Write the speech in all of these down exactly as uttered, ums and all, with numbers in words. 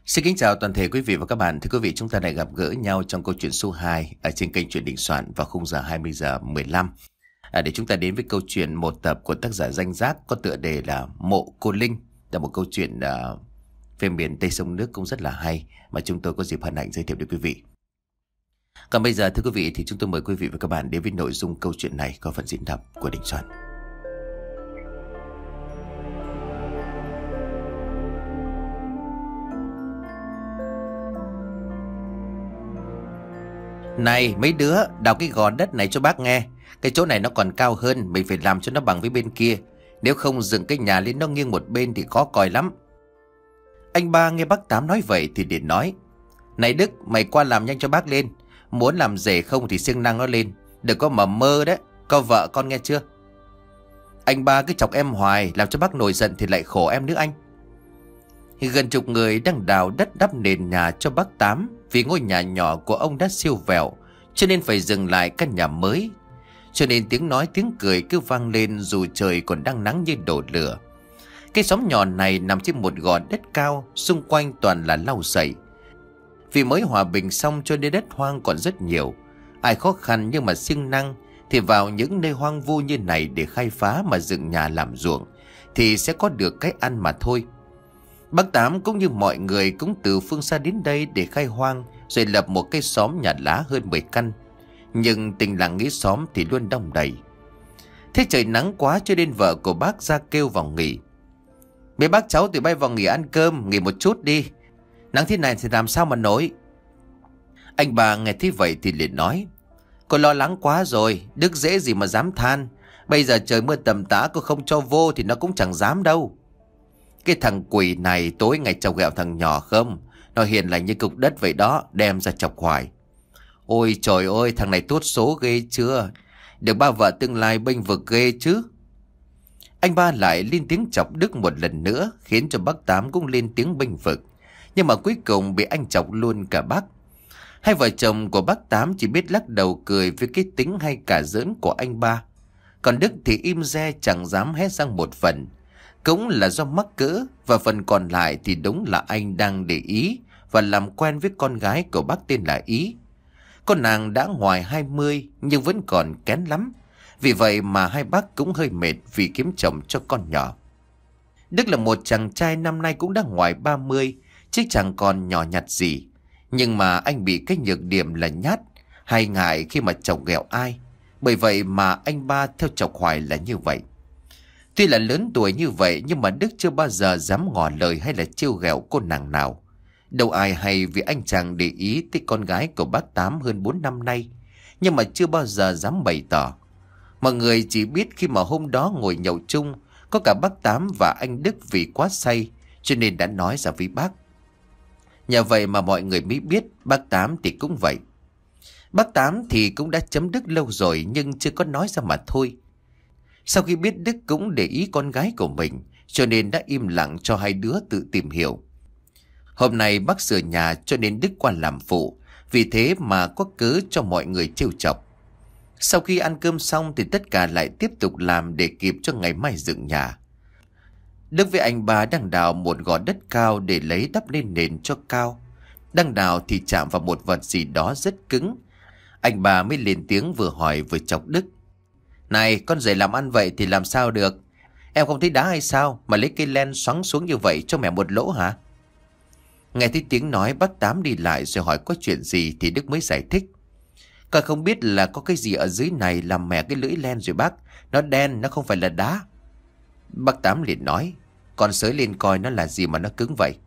Xin kính chào toàn thể quý vị và các bạn. Thưa quý vị, chúng ta lại gặp gỡ nhau trong câu chuyện số hai ở trên kênh Chuyện Đình Soạn vào khung giờ hai mươi giờ mười lăm. À, để chúng ta đến với câu chuyện một tập của tác giả Danh Giác có tựa đề là Mộ Cô Linh. Là một câu chuyện uh, về miền Tây sông nước cũng rất là hay mà chúng tôi có dịp hân hạnh giới thiệu đến quý vị. Còn bây giờ thưa quý vị thì chúng tôi mời quý vị và các bạn đến với nội dung câu chuyện này có phần diễn đọc của Đình Soạn. Này mấy đứa, đào cái gò đất này cho bác nghe. Cái chỗ này nó còn cao hơn, mình phải làm cho nó bằng với bên kia. Nếu không dựng cái nhà lên nó nghiêng một bên thì khó coi lắm. Anh ba nghe bác Tám nói vậy thì liền nói: Này Đức, mày qua làm nhanh cho bác lên. Muốn làm rể không thì siêng năng nó lên. Đừng có mà mơ đấy, có vợ con nghe chưa? Anh ba cứ chọc em hoài, làm cho bác nổi giận thì lại khổ em nữa anh. Gần chục người đang đào đất đắp nền nhà cho bác Tám. Vì ngôi nhà nhỏ của ông đã siêu vẹo cho nên phải dừng lại căn nhà mới. Cho nên tiếng nói tiếng cười cứ vang lên dù trời còn đang nắng như đổ lửa. Cái xóm nhỏ này nằm trên một gò đất cao, xung quanh toàn là lau sậy. Vì mới hòa bình xong cho nên đất hoang còn rất nhiều. Ai khó khăn nhưng mà siêng năng thì vào những nơi hoang vu như này để khai phá mà dựng nhà làm ruộng thì sẽ có được cái ăn mà thôi. Bác Tám cũng như mọi người cũng từ phương xa đến đây để khai hoang rồi lập một cái xóm nhà lá hơn mười căn. Nhưng tình làng nghĩa xóm thì luôn đông đầy. Thế trời nắng quá cho nên vợ của bác ra kêu vào nghỉ. Mấy bác cháu tụi bay vào nghỉ ăn cơm, nghỉ một chút đi. Nắng thế này thì làm sao mà nổi. Anh bà nghe thế vậy thì liền nói: Cô lo lắng quá rồi, Đức dễ gì mà dám than. Bây giờ trời mưa tầm tã, cô không cho vô thì nó cũng chẳng dám đâu. Cái thằng quỷ này tối ngày chọc ghẹo thằng nhỏ không. Nó hiền lành như cục đất vậy đó, đem ra chọc hoài. Ôi trời ơi, thằng này tốt số ghê chưa. Được ba vợ tương lai bênh vực ghê chứ. Anh ba lại lên tiếng chọc Đức một lần nữa, khiến cho bác Tám cũng lên tiếng bênh vực. Nhưng mà cuối cùng bị anh chọc luôn cả bác. Hai vợ chồng của bác Tám chỉ biết lắc đầu cười với cái tính hay cả giỡn của anh ba. Còn Đức thì im re chẳng dám hét răng một phần. Cũng là do mắc cỡ, và phần còn lại thì đúng là anh đang để ý và làm quen với con gái của bác tên là Ý. Con nàng đã ngoài hai mươi nhưng vẫn còn kén lắm. Vì vậy mà hai bác cũng hơi mệt vì kiếm chồng cho con nhỏ. Đức là một chàng trai năm nay cũng đã ngoài ba mươi, chứ chẳng còn nhỏ nhặt gì. Nhưng mà anh bị cái nhược điểm là nhát, hay ngại khi mà chọc ghẹo ai. Bởi vậy mà anh ba theo chọc hoài là như vậy. Tuy là lớn tuổi như vậy nhưng mà Đức chưa bao giờ dám ngỏ lời hay là trêu ghẹo cô nàng nào. Đâu ai hay vì anh chàng để ý tới con gái của bác Tám hơn bốn năm nay, nhưng mà chưa bao giờ dám bày tỏ. Mọi người chỉ biết khi mà hôm đó ngồi nhậu chung, có cả bác Tám và anh Đức vì quá say, cho nên đã nói ra với bác. Nhờ vậy mà mọi người mới biết bác Tám thì cũng vậy. Bác Tám thì cũng đã chấm Đức lâu rồi nhưng chưa có nói ra mà thôi. Sau khi biết Đức cũng để ý con gái của mình, cho nên đã im lặng cho hai đứa tự tìm hiểu. Hôm nay bác sửa nhà cho nên Đức qua làm phụ, vì thế mà có cớ cho mọi người trêu chọc. Sau khi ăn cơm xong thì tất cả lại tiếp tục làm để kịp cho ngày mai dựng nhà. Đức với anh ba đang đào một gò đất cao để lấy đắp lên nền cho cao. Đang đào thì chạm vào một vật gì đó rất cứng. Anh ba mới lên tiếng vừa hỏi vừa chọc Đức: Này, con rể làm ăn vậy thì làm sao được? Em không thấy đá hay sao mà lấy cây len xoắn xuống như vậy cho mẹ một lỗ hả? Nghe thấy tiếng nói bác Tám đi lại rồi hỏi có chuyện gì thì Đức mới giải thích. Con không biết là có cái gì ở dưới này làm mẹ cái lưỡi len rồi bác. Nó đen, nó không phải là đá. Bác Tám liền nói: Con sới lên coi nó là gì mà nó cứng vậy.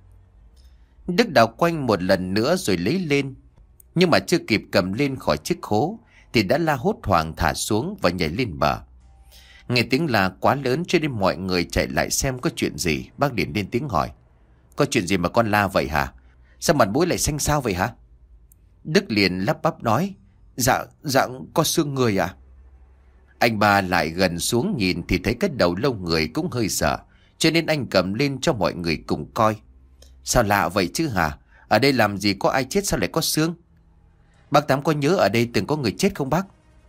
Đức đào quanh một lần nữa rồi lấy lên. Nhưng mà chưa kịp cầm lên khỏi chiếc khố thì đã la hốt hoảng thả xuống và nhảy lên bờ. Nghe tiếng la quá lớn cho nên mọi người chạy lại xem có chuyện gì. Bác liền lên tiếng hỏi: Có chuyện gì mà con la vậy hả? Sao mặt mũi lại xanh xao vậy hả? Đức liền lắp bắp nói: Dạ, dạ, có xương người à? Anh ba lại gần xuống nhìn thì thấy cái đầu lâu người cũng hơi sợ, cho nên anh cầm lên cho mọi người cùng coi. Sao lạ vậy chứ hả? Ở đây làm gì có ai chết sao lại có xương? Bác Tám có nhớ ở đây từng có người chết không bác?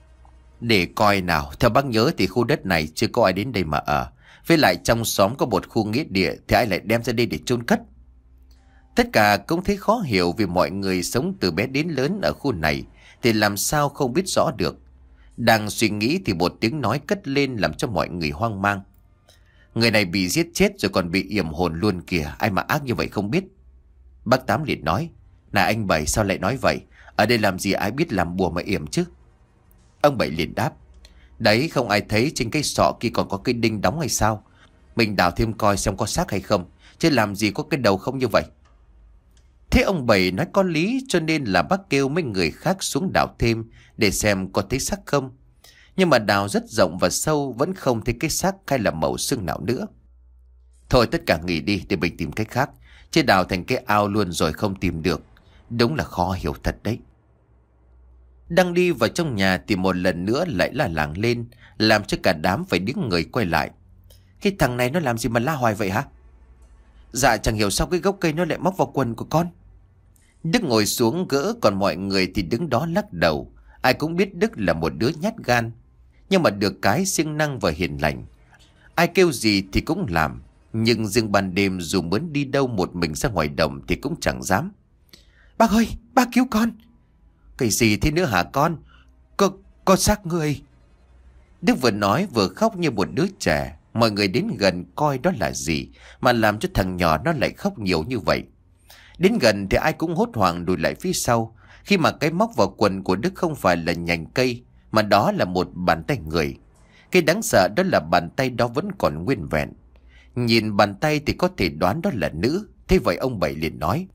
Để coi nào, theo bác nhớ thì khu đất này chưa có ai đến đây mà ở. Với lại trong xóm có một khu nghĩa địa thì ai lại đem ra đây để chôn cất? Tất cả cũng thấy khó hiểu vì mọi người sống từ bé đến lớn ở khu này thì làm sao không biết rõ được. Đang suy nghĩ thì một tiếng nói cất lên làm cho mọi người hoang mang. Người này bị giết chết rồi còn bị yểm hồn luôn kìa, ai mà ác như vậy không biết. Bác Tám liền nói, này anh Bảy sao lại nói vậy? Ở đây làm gì ai biết làm bùa mà yểm chứ? Ông Bảy liền đáp, đấy không ai thấy trên cái sọ kia còn có cái đinh đóng hay sao? Mình đào thêm coi xem có xác hay không, chứ làm gì có cái đầu không như vậy. Thế ông Bảy nói có lý, cho nên là bác kêu mấy người khác xuống đào thêm để xem có thấy xác không. Nhưng mà đào rất rộng và sâu vẫn không thấy cái xác hay là mẩu xương nào nữa. Thôi tất cả nghỉ đi để mình tìm cách khác, chứ đào thành cái ao luôn rồi không tìm được. Đúng là khó hiểu thật đấy. Đang đi vào trong nhà thì một lần nữa lại là làng lên, làm cho cả đám phải đứng người quay lại. Cái thằng này nó làm gì mà la hoài vậy hả? Dạ chẳng hiểu sao cái gốc cây nó lại móc vào quần của con. Đức ngồi xuống gỡ, còn mọi người thì đứng đó lắc đầu. Ai cũng biết Đức là một đứa nhát gan, nhưng mà được cái siêng năng và hiền lành. Ai kêu gì thì cũng làm. Nhưng riêng ban đêm dù muốn đi đâu một mình ra ngoài đồng thì cũng chẳng dám. Bác ơi, bác cứu con. Cái gì thế nữa hả con? Có, có xác người. Đức vừa nói vừa khóc như một đứa trẻ. Mọi người đến gần coi đó là gì mà làm cho thằng nhỏ nó lại khóc nhiều như vậy. Đến gần thì ai cũng hốt hoảng lùi lại phía sau, khi mà cái móc vào quần của Đức không phải là nhành cây, mà đó là một bàn tay người. Cái đáng sợ đó là bàn tay đó vẫn còn nguyên vẹn. Nhìn bàn tay thì có thể đoán đó là nữ. Thế vậy ông Bảy liền nói,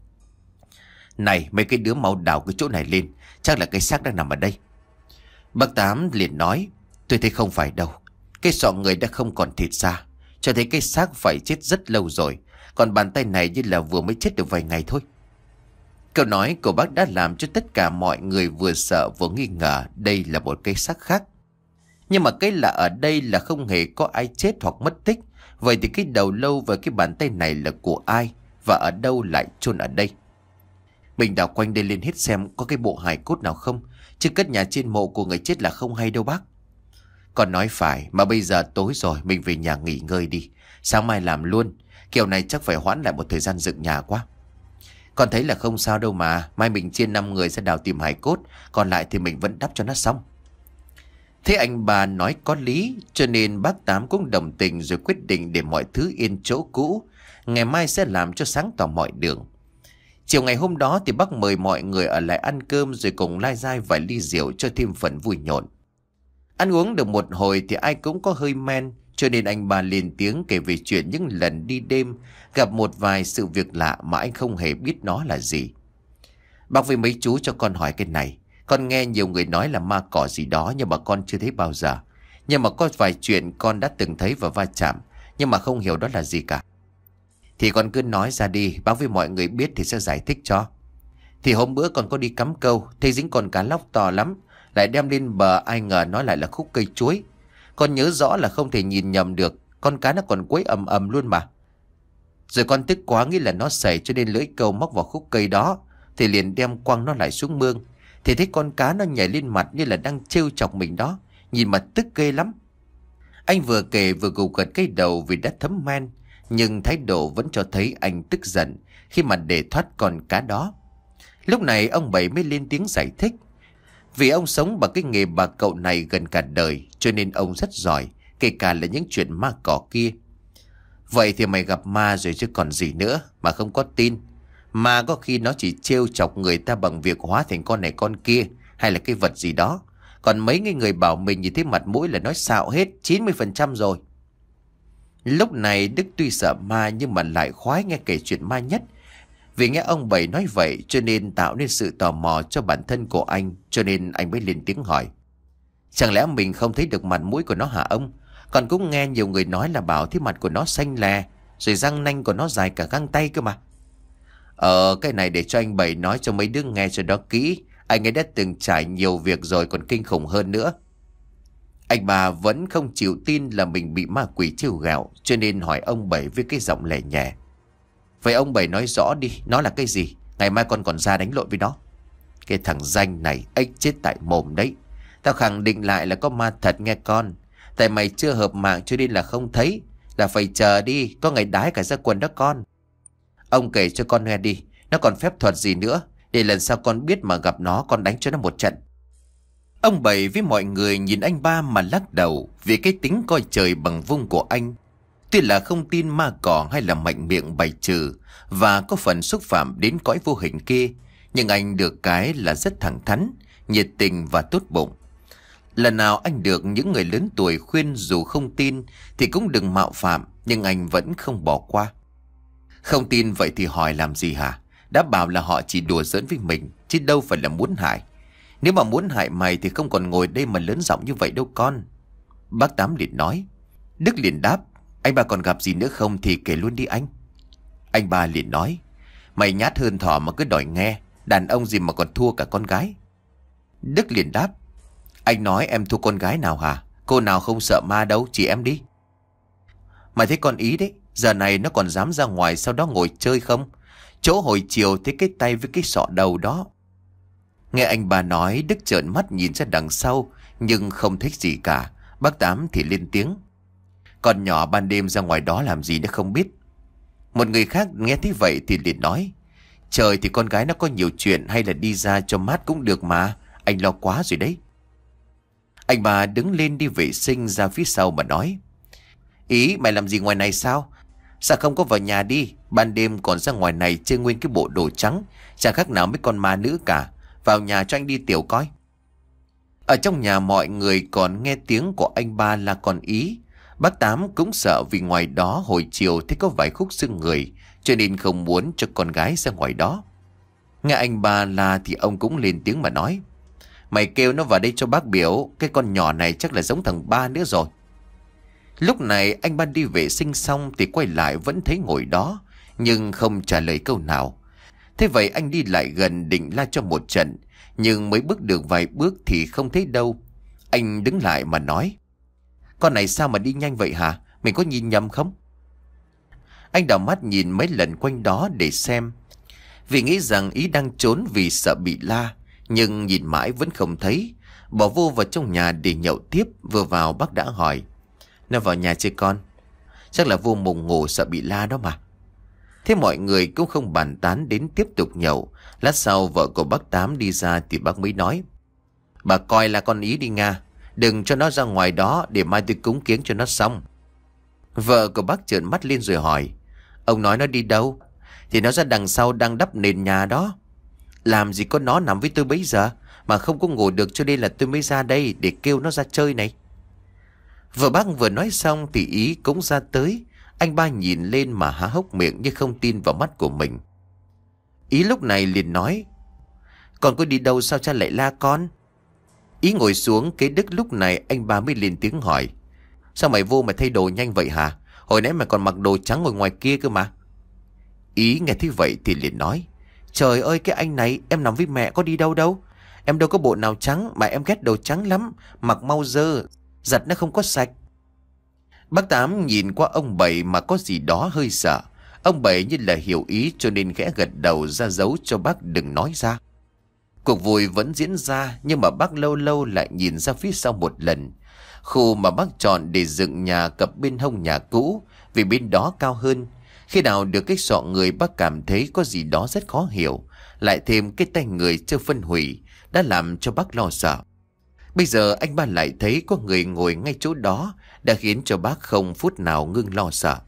này mấy cái đứa mau đào cái chỗ này lên, chắc là cái xác đang nằm ở đây. Bác Tám liền nói, tôi thấy không phải đâu. Cái sọ người đã không còn thịt ra, cho thấy cái xác phải chết rất lâu rồi. Còn bàn tay này như là vừa mới chết được vài ngày thôi. Câu nói của bác đã làm cho tất cả mọi người vừa sợ vừa nghi ngờ đây là một cái xác khác. Nhưng mà cái lạ ở đây là không hề có ai chết hoặc mất tích. Vậy thì cái đầu lâu và cái bàn tay này là của ai, và ở đâu lại chôn ở đây? Mình đào quanh đây lên hết xem có cái bộ hài cốt nào không, chứ cất nhà trên mộ của người chết là không hay đâu bác. Con nói phải, mà bây giờ tối rồi, mình về nhà nghỉ ngơi đi, sáng mai làm luôn. Kiểu này chắc phải hoãn lại một thời gian dựng nhà quá. Con thấy là không sao đâu mà, mai mình chia năm người sẽ đào tìm hài cốt, còn lại thì mình vẫn đắp cho nó xong. Thế anh bà nói có lý, cho nên bác Tám cũng đồng tình rồi quyết định để mọi thứ yên chỗ cũ. Ngày mai sẽ làm cho sáng tỏ mọi đường. Chiều ngày hôm đó thì bác mời mọi người ở lại ăn cơm rồi cùng lai dai vài ly rượu cho thêm phần vui nhộn. Ăn uống được một hồi thì ai cũng có hơi men, cho nên anh bà lên tiếng kể về chuyện những lần đi đêm gặp một vài sự việc lạ mà anh không hề biết nó là gì. Bác với mấy chú cho con hỏi cái này. Con nghe nhiều người nói là ma cỏ gì đó nhưng mà con chưa thấy bao giờ. Nhưng mà có vài chuyện con đã từng thấy và va chạm, nhưng mà không hiểu đó là gì cả. Thì con cứ nói ra đi, báo với mọi người biết thì sẽ giải thích cho. Thì hôm bữa con có đi cắm câu, thấy dính con cá lóc to lắm, lại đem lên bờ, ai ngờ nó lại là khúc cây chuối. Con nhớ rõ là không thể nhìn nhầm được, con cá nó còn quấy ầm ầm luôn mà. Rồi con tức quá nghĩ là nó sẩy cho nên lưỡi câu móc vào khúc cây đó, thì liền đem quăng nó lại xuống mương. Thì thấy con cá nó nhảy lên mặt như là đang trêu chọc mình đó, nhìn mà tức ghê lắm. Anh vừa kể vừa gục gật cái đầu vì đã thấm men, nhưng thái độ vẫn cho thấy anh tức giận khi mà để thoát con cá đó. Lúc này ông Bảy mới lên tiếng giải thích. Vì ông sống bằng cái nghề bà cậu này gần cả đời, cho nên ông rất giỏi, kể cả là những chuyện ma cỏ kia. Vậy thì mày gặp ma rồi chứ còn gì nữa mà không có tin. Ma có khi nó chỉ trêu chọc người ta bằng việc hóa thành con này con kia, hay là cái vật gì đó. Còn mấy cái người bảo mình như thế mặt mũi là nói xạo hết chín mươi phần trăm rồi. Lúc này Đức tuy sợ ma nhưng mà lại khoái nghe kể chuyện ma nhất. Vì nghe ông Bảy nói vậy cho nên tạo nên sự tò mò cho bản thân của anh, cho nên anh mới lên tiếng hỏi. Chẳng lẽ mình không thấy được mặt mũi của nó hả ông? Còn cũng nghe nhiều người nói là bảo thấy mặt của nó xanh lè, rồi răng nanh của nó dài cả găng tay cơ mà. Ờ, cái này để cho anh Bảy nói cho mấy đứa nghe cho đó kỹ. Anh ấy đã từng trải nhiều việc rồi còn kinh khủng hơn nữa. Anh bà vẫn không chịu tin là mình bị ma quỷ trêu ghẹo, cho nên hỏi ông Bảy với cái giọng lẻ nhẹ. Vậy ông Bảy nói rõ đi, nó là cái gì? Ngày mai con còn ra đánh lộn với nó. Cái thằng danh này ếch chết tại mồm đấy. Tao khẳng định lại là có ma thật nghe con. Tại mày chưa hợp mạng cho nên là không thấy. Là phải chờ đi, có ngày đái cả ra quần đó con. Ông kể cho con nghe đi. Nó còn phép thuật gì nữa, để lần sau con biết mà gặp nó con đánh cho nó một trận. Ông Bảy với mọi người nhìn anh ba mà lắc đầu vì cái tính coi trời bằng vung của anh. Tuy là không tin ma cỏ hay là mạnh miệng bày trừ và có phần xúc phạm đến cõi vô hình kia, nhưng anh được cái là rất thẳng thắn, nhiệt tình và tốt bụng. Lần nào anh được những người lớn tuổi khuyên dù không tin thì cũng đừng mạo phạm, nhưng anh vẫn không bỏ qua. Không tin vậy thì hỏi làm gì hả? Đã bảo là họ chỉ đùa giỡn với mình, chứ đâu phải là muốn hại. Nếu mà muốn hại mày thì không còn ngồi đây mà lớn giọng như vậy đâu con. Bác Tám liền nói. Đức liền đáp. Anh ba còn gặp gì nữa không thì kể luôn đi anh. Anh ba liền nói. Mày nhát hơn thỏ mà cứ đòi nghe. Đàn ông gì mà còn thua cả con gái. Đức liền đáp. Anh nói em thua con gái nào hả? Cô nào không sợ ma đâu, chỉ em đi. Mày thấy con Ý đấy, giờ này nó còn dám ra ngoài sau đó ngồi chơi không? Chỗ hồi chiều thấy cái tay với cái sọ đầu đó. Nghe anh bà nói, Đức trợn mắt nhìn ra đằng sau nhưng không thích gì cả. Bác Tám thì lên tiếng. Con nhỏ ban đêm ra ngoài đó làm gì nữa không biết. Một người khác nghe thấy vậy thì liền nói. Trời thì con gái nó có nhiều chuyện, hay là đi ra cho mát cũng được mà. Anh lo quá rồi đấy. Anh bà đứng lên đi vệ sinh ra phía sau mà nói. Ý mày làm gì ngoài này sao? Sao không có vào nhà đi? Ban đêm còn ra ngoài này chơi nguyên cái bộ đồ trắng, chẳng khác nào mấy con ma nữ cả. Vào nhà cho anh đi tiểu coi. Ở trong nhà mọi người còn nghe tiếng của anh ba là con Ý. Bác Tám cũng sợ vì ngoài đó hồi chiều thấy có vài khúc xương người, cho nên không muốn cho con gái ra ngoài đó. Nghe anh ba la thì ông cũng lên tiếng mà nói. Mày kêu nó vào đây cho bác biểu. Cái con nhỏ này chắc là giống thằng ba nữa rồi. Lúc này anh ba đi vệ sinh xong thì quay lại vẫn thấy ngồi đó, nhưng không trả lời câu nào. Thế vậy anh đi lại gần định la cho một trận, nhưng mới bước được vài bước thì không thấy đâu. Anh đứng lại mà nói. Con này sao mà đi nhanh vậy hả? Mình có nhìn nhầm không? Anh đảo mắt nhìn mấy lần quanh đó để xem, vì nghĩ rằng Ý đang trốn vì sợ bị la. Nhưng nhìn mãi vẫn không thấy. Bỏ vô vào trong nhà để nhậu tiếp. Vừa vào bác đã hỏi. Nó vào nhà chơi con? Chắc là vô mùng ngủ sợ bị la đó mà. Thế mọi người cũng không bàn tán đến tiếp tục nhậu. Lát sau vợ của bác Tám đi ra thì bác mới nói. Bà coi là con Ý đi Nga. Đừng cho nó ra ngoài đó để mai tôi cúng kiếng cho nó xong. Vợ của bác trợn mắt lên rồi hỏi. Ông nói nó đi đâu? Thì nó ra đằng sau đang đắp nền nhà đó. Làm gì có nó nằm với tôi bấy giờ mà không có ngủ được, cho nên là tôi mới ra đây để kêu nó ra chơi này. Vợ bác vừa nói xong thì Ý cũng ra tới. Anh ba nhìn lên mà há hốc miệng như không tin vào mắt của mình. Ý lúc này liền nói. Con có đi đâu sao cha lại la con? Ý ngồi xuống kế Đức lúc này anh ba mới lên tiếng hỏi. Sao mày vô mà thay đồ nhanh vậy hả? Hồi nãy mày còn mặc đồ trắng ngồi ngoài kia cơ mà. Ý nghe thấy vậy thì liền nói. Trời ơi cái anh này, em nằm với mẹ có đi đâu đâu. Em đâu có bộ nào trắng, mà em ghét đồ trắng lắm. Mặc mau dơ, giặt nó không có sạch. Bác Tám nhìn qua ông Bảy mà có gì đó hơi sợ. Ông Bảy như là hiểu ý cho nên khẽ gật đầu ra dấu cho bác đừng nói ra. Cuộc vui vẫn diễn ra, nhưng mà bác lâu lâu lại nhìn ra phía sau một lần. Khu mà bác chọn để dựng nhà cập bên hông nhà cũ, vì bên đó cao hơn. Khi nào được cái sọ người bác cảm thấy có gì đó rất khó hiểu. Lại thêm cái tay người chưa phân hủy đã làm cho bác lo sợ. Bây giờ anh ba lại thấy có người ngồi ngay chỗ đó đã khiến cho bác không phút nào ngưng lo sợ.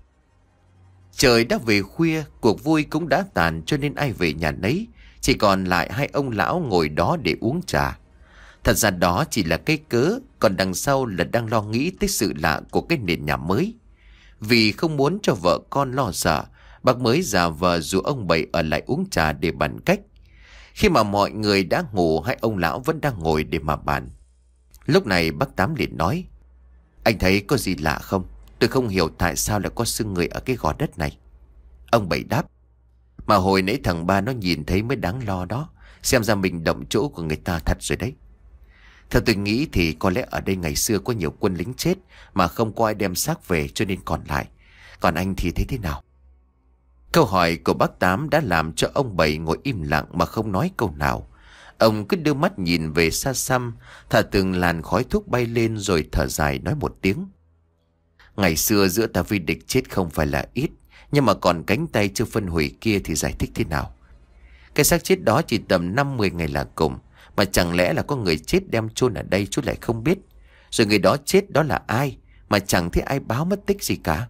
Trời đã về khuya, cuộc vui cũng đã tàn cho nên ai về nhà nấy. Chỉ còn lại hai ông lão ngồi đó để uống trà. Thật ra đó chỉ là cái cớ, còn đằng sau là đang lo nghĩ tới sự lạ của cái nền nhà mới. Vì không muốn cho vợ con lo sợ, bác mới giả vờ dụ ông Bảy ở lại uống trà để bàn cách. Khi mà mọi người đã ngủ, hai ông lão vẫn đang ngồi để mà bàn. Lúc này bác Tám liền nói. Anh thấy có gì lạ không? Tôi không hiểu tại sao lại có xương người ở cái gò đất này. Ông Bảy đáp. Mà hồi nãy thằng ba nó nhìn thấy mới đáng lo đó. Xem ra mình động chỗ của người ta thật rồi đấy. Theo tôi nghĩ thì có lẽ ở đây ngày xưa có nhiều quân lính chết mà không có ai đem xác về cho nên còn lại. Còn anh thì thấy thế nào? Câu hỏi của bác Tám đã làm cho ông Bảy ngồi im lặng mà không nói câu nào. Ông cứ đưa mắt nhìn về xa xăm, thả từng làn khói thuốc bay lên rồi thở dài nói một tiếng. Ngày xưa giữa ta với địch chết không phải là ít, nhưng mà còn cánh tay chưa phân hủy kia thì giải thích thế nào? Cái xác chết đó chỉ tầm năm mười ngày là cùng. Mà chẳng lẽ là có người chết đem chôn ở đây chú lại không biết? Rồi người đó chết đó là ai mà chẳng thấy ai báo mất tích gì cả?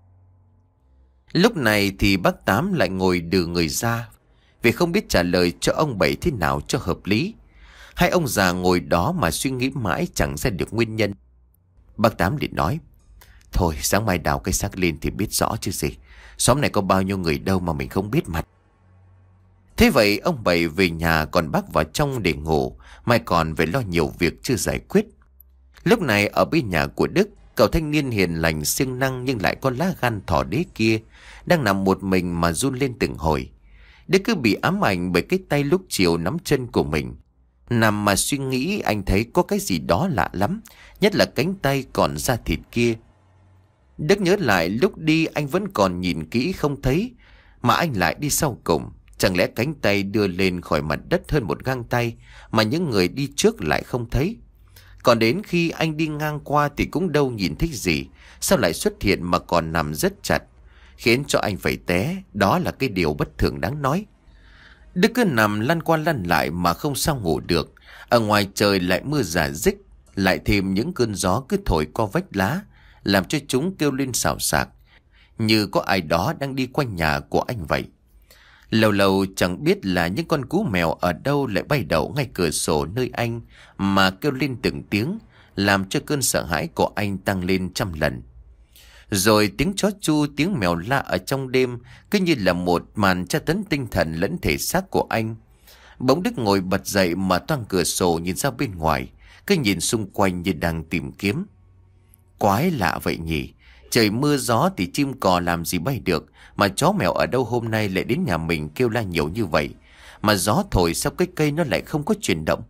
Lúc này thì bác Tám lại ngồi đừ người ra, vì không biết trả lời cho ông Bảy thế nào cho hợp lý. Hai ông già ngồi đó mà suy nghĩ mãi chẳng ra được nguyên nhân. Bác Tám liền nói: Thôi sáng mai đào cái xác lên thì biết rõ chứ gì. Xóm này có bao nhiêu người đâu mà mình không biết mặt. Thế vậy ông Bảy về nhà, còn bác vào trong để ngủ, mai còn phải lo nhiều việc chưa giải quyết. Lúc này ở bên nhà của Đức, cậu thanh niên hiền lành siêng năng nhưng lại có lá gan thỏ đế kia đang nằm một mình mà run lên từng hồi. Đức cứ bị ám ảnh bởi cái tay lúc chiều nắm chân của mình. Nằm mà suy nghĩ, anh thấy có cái gì đó lạ lắm, nhất là cánh tay còn da thịt kia. Đức nhớ lại lúc đi anh vẫn còn nhìn kỹ không thấy, mà anh lại đi sau cùng. Chẳng lẽ cánh tay đưa lên khỏi mặt đất hơn một gang tay mà những người đi trước lại không thấy? Còn đến khi anh đi ngang qua thì cũng đâu nhìn thấy gì, sao lại xuất hiện mà còn nằm rất chặt, khiến cho anh phải té. Đó là cái điều bất thường đáng nói. Đức cứ nằm lăn qua lăn lại mà không sao ngủ được. Ở ngoài trời lại mưa rả rích, lại thêm những cơn gió cứ thổi qua vách lá, làm cho chúng kêu lên xào xạc, như có ai đó đang đi quanh nhà của anh vậy. Lâu lâu chẳng biết là những con cú mèo ở đâu lại bay đậu ngay cửa sổ nơi anh mà kêu lên từng tiếng, làm cho cơn sợ hãi của anh tăng lên trăm lần. Rồi tiếng chó chu, tiếng mèo la ở trong đêm cứ như là một màn tra tấn tinh thần lẫn thể xác của anh. Bỗng Đức ngồi bật dậy mà toang cửa sổ nhìn ra bên ngoài, cứ nhìn xung quanh như đang tìm kiếm. Quái lạ vậy nhỉ, trời mưa gió thì chim cò làm gì bay được, mà chó mèo ở đâu hôm nay lại đến nhà mình kêu la nhiều như vậy, mà gió thổi sao cái cây nó lại không có chuyển động.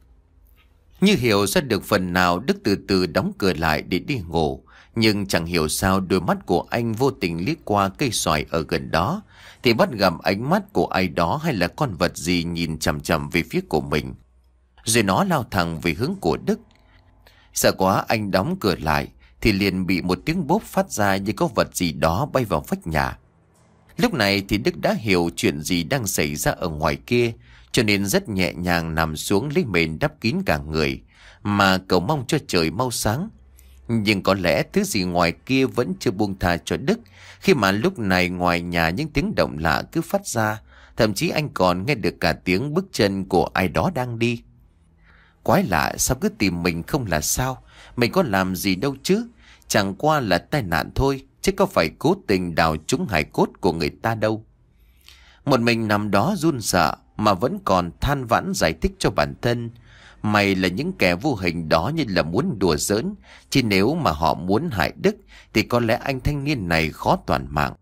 Như hiểu ra được phần nào, Đức từ từ đóng cửa lại để đi ngủ. Nhưng chẳng hiểu sao đôi mắt của anh vô tình liếc qua cây xoài ở gần đó, thì bắt gặp ánh mắt của ai đó hay là con vật gì nhìn chằm chằm về phía của mình. Rồi nó lao thẳng về hướng của Đức. Sợ quá anh đóng cửa lại thì liền bị một tiếng bốp phát ra như có vật gì đó bay vào vách nhà. Lúc này thì Đức đã hiểu chuyện gì đang xảy ra ở ngoài kia, cho nên rất nhẹ nhàng nằm xuống lấy mền đắp kín cả người, mà cầu mong cho trời mau sáng. Nhưng có lẽ thứ gì ngoài kia vẫn chưa buông tha cho Đức, khi mà lúc này ngoài nhà những tiếng động lạ cứ phát ra, thậm chí anh còn nghe được cả tiếng bước chân của ai đó đang đi. Quái lạ, sao cứ tìm mình không là sao? Mình có làm gì đâu chứ, chẳng qua là tai nạn thôi, chứ có phải cố tình đào trúng hài cốt của người ta đâu. Một mình nằm đó run sợ mà vẫn còn than vãn giải thích cho bản thân. Mày là những kẻ vô hình đó như là muốn đùa giỡn, chứ nếu mà họ muốn hại Đức thì có lẽ anh thanh niên này khó toàn mạng.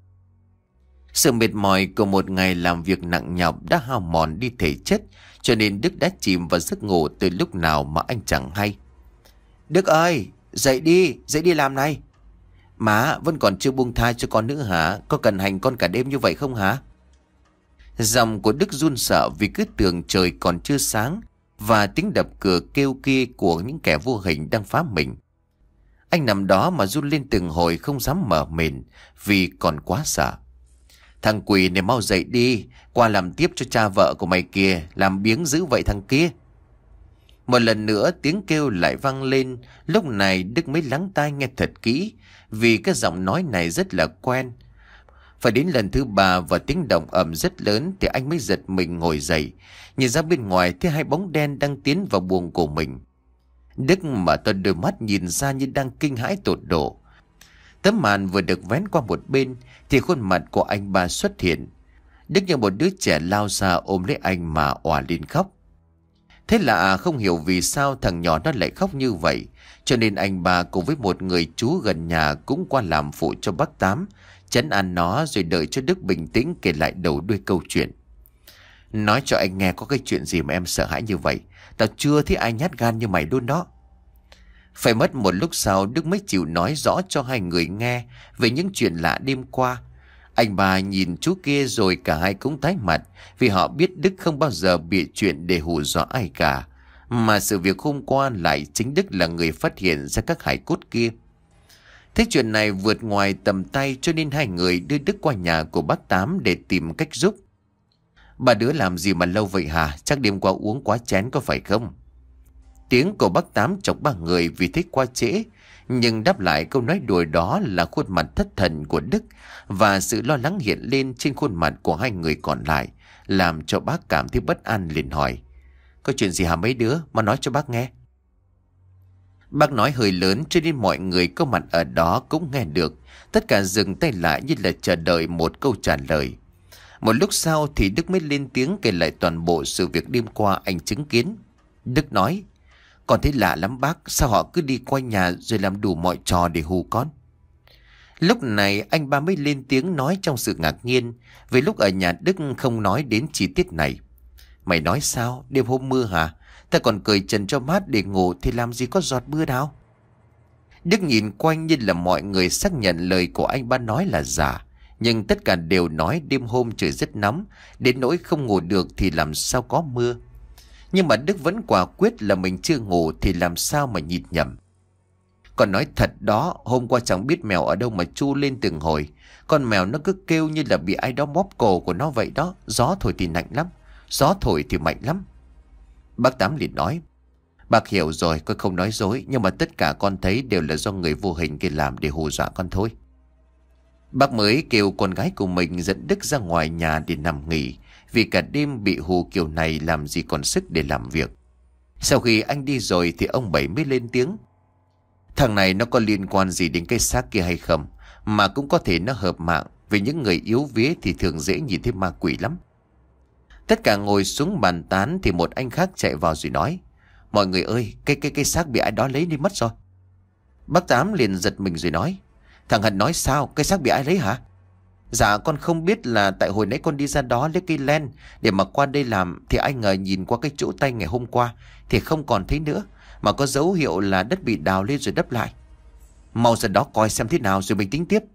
Sự mệt mỏi của một ngày làm việc nặng nhọc đã hao mòn đi thể chất, cho nên Đức đã chìm vào giấc ngủ từ lúc nào mà anh chẳng hay. Đức ơi, dậy đi, dậy đi làm này. Má vẫn còn chưa buông tha cho con nữa hả? Có cần hành con cả đêm như vậy không hả? Giọng của Đức run sợ vì cứ tưởng trời còn chưa sáng, và tiếng đập cửa kêu kia của những kẻ vô hình đang phá mình. Anh nằm đó mà run lên từng hồi, không dám mở mền vì còn quá sợ. Thằng quỷ này mau dậy đi, qua làm tiếp cho cha vợ của mày kìa, làm biếng dữ vậy thằng kia. Một lần nữa tiếng kêu lại vang lên. Lúc này Đức mới lắng tai nghe thật kỹ, vì cái giọng nói này rất là quen. Phải đến lần thứ ba và tiếng động ầm rất lớn thì anh mới giật mình ngồi dậy, nhìn ra bên ngoài thấy hai bóng đen đang tiến vào buồng của mình. Đức mở to đôi mắt nhìn ra như đang kinh hãi tột độ. Tấm màn vừa được vén qua một bên thì khuôn mặt của anh ba xuất hiện. Đức như một đứa trẻ lao ra ôm lấy anh mà òa lên khóc. Thế là không hiểu vì sao thằng nhỏ nó lại khóc như vậy, cho nên anh ba cùng với một người chú gần nhà cũng qua làm phụ cho bác Tám, trấn an nó rồi đợi cho Đức bình tĩnh kể lại đầu đuôi câu chuyện. Nói cho anh nghe có cái chuyện gì mà em sợ hãi như vậy, tao chưa thấy ai nhát gan như mày luôn đó. Phải mất một lúc sau Đức mới chịu nói rõ cho hai người nghe về những chuyện lạ đêm qua. Anh bà nhìn chú kia rồi cả hai cũng tái mặt, vì họ biết Đức không bao giờ bịa chuyện để hù dọa ai cả, mà sự việc hôm qua lại chính Đức là người phát hiện ra các hài cốt kia. Thế chuyện này vượt ngoài tầm tay, cho nên hai người đưa Đức qua nhà của bác Tám để tìm cách giúp. Ba đứa làm gì mà lâu vậy hả? Chắc đêm qua uống quá chén có phải không? Tiếng của bác Tám chọc ba người vì thích quá trễ. Nhưng đáp lại câu nói đùa đó là khuôn mặt thất thần của Đức. Và sự lo lắng hiện lên trên khuôn mặt của hai người còn lại, làm cho bác cảm thấy bất an, liền hỏi: Có chuyện gì hả mấy đứa? Mà nói cho bác nghe. Bác nói hơi lớn cho nên mọi người có mặt ở đó cũng nghe được. Tất cả dừng tay lại như là chờ đợi một câu trả lời. Một lúc sau thì Đức mới lên tiếng kể lại toàn bộ sự việc đêm qua anh chứng kiến. Đức nói: Con thấy lạ lắm bác, sao họ cứ đi quanh nhà rồi làm đủ mọi trò để hù con? Lúc này anh ba mới lên tiếng nói trong sự ngạc nhiên, vì lúc ở nhà Đức không nói đến chi tiết này. Mày nói sao? Đêm hôm mưa hả? Ta còn cởi trần cho mát để ngủ thì làm gì có giọt mưa nào? Đức nhìn quanh như là mọi người xác nhận lời của anh ba nói là giả. Nhưng tất cả đều nói đêm hôm trời rất nóng, đến nỗi không ngủ được thì làm sao có mưa. Nhưng mà Đức vẫn quả quyết là mình chưa ngủ thì làm sao mà nhịn nhầm. Còn nói thật đó, hôm qua chẳng biết mèo ở đâu mà chu lên từng hồi. Con mèo nó cứ kêu như là bị ai đó bóp cổ của nó vậy đó. Gió thổi thì lạnh lắm, gió thổi thì mạnh lắm. Bác Tám liền nói: Bác hiểu rồi, con không nói dối. Nhưng mà tất cả con thấy đều là do người vô hình kia làm để hù dọa con thôi. Bác mới kêu con gái của mình dẫn Đức ra ngoài nhà để nằm nghỉ, vì cả đêm bị hù kiểu này làm gì còn sức để làm việc. Sau khi anh đi rồi thì ông Bảy mới lên tiếng: Thằng này nó có liên quan gì đến cái xác kia hay không? Mà cũng có thể nó hợp mạng, vì những người yếu vía thì thường dễ nhìn thấy ma quỷ lắm. Tất cả ngồi xuống bàn tán thì một anh khác chạy vào rồi nói: Mọi người ơi, cái cái cái xác bị ai đó lấy đi mất rồi. Bác Tám liền giật mình rồi nói: Thằng Hận nói sao? Cái xác bị ai lấy hả? Dạ con không biết, là tại hồi nãy con đi ra đó lấy cây len để mà qua đây làm, thì ai ngờ nhìn qua cái chỗ tay ngày hôm qua thì không còn thấy nữa, mà có dấu hiệu là đất bị đào lên rồi đắp lại. Mau ra đó coi xem thế nào rồi mình tính tiếp.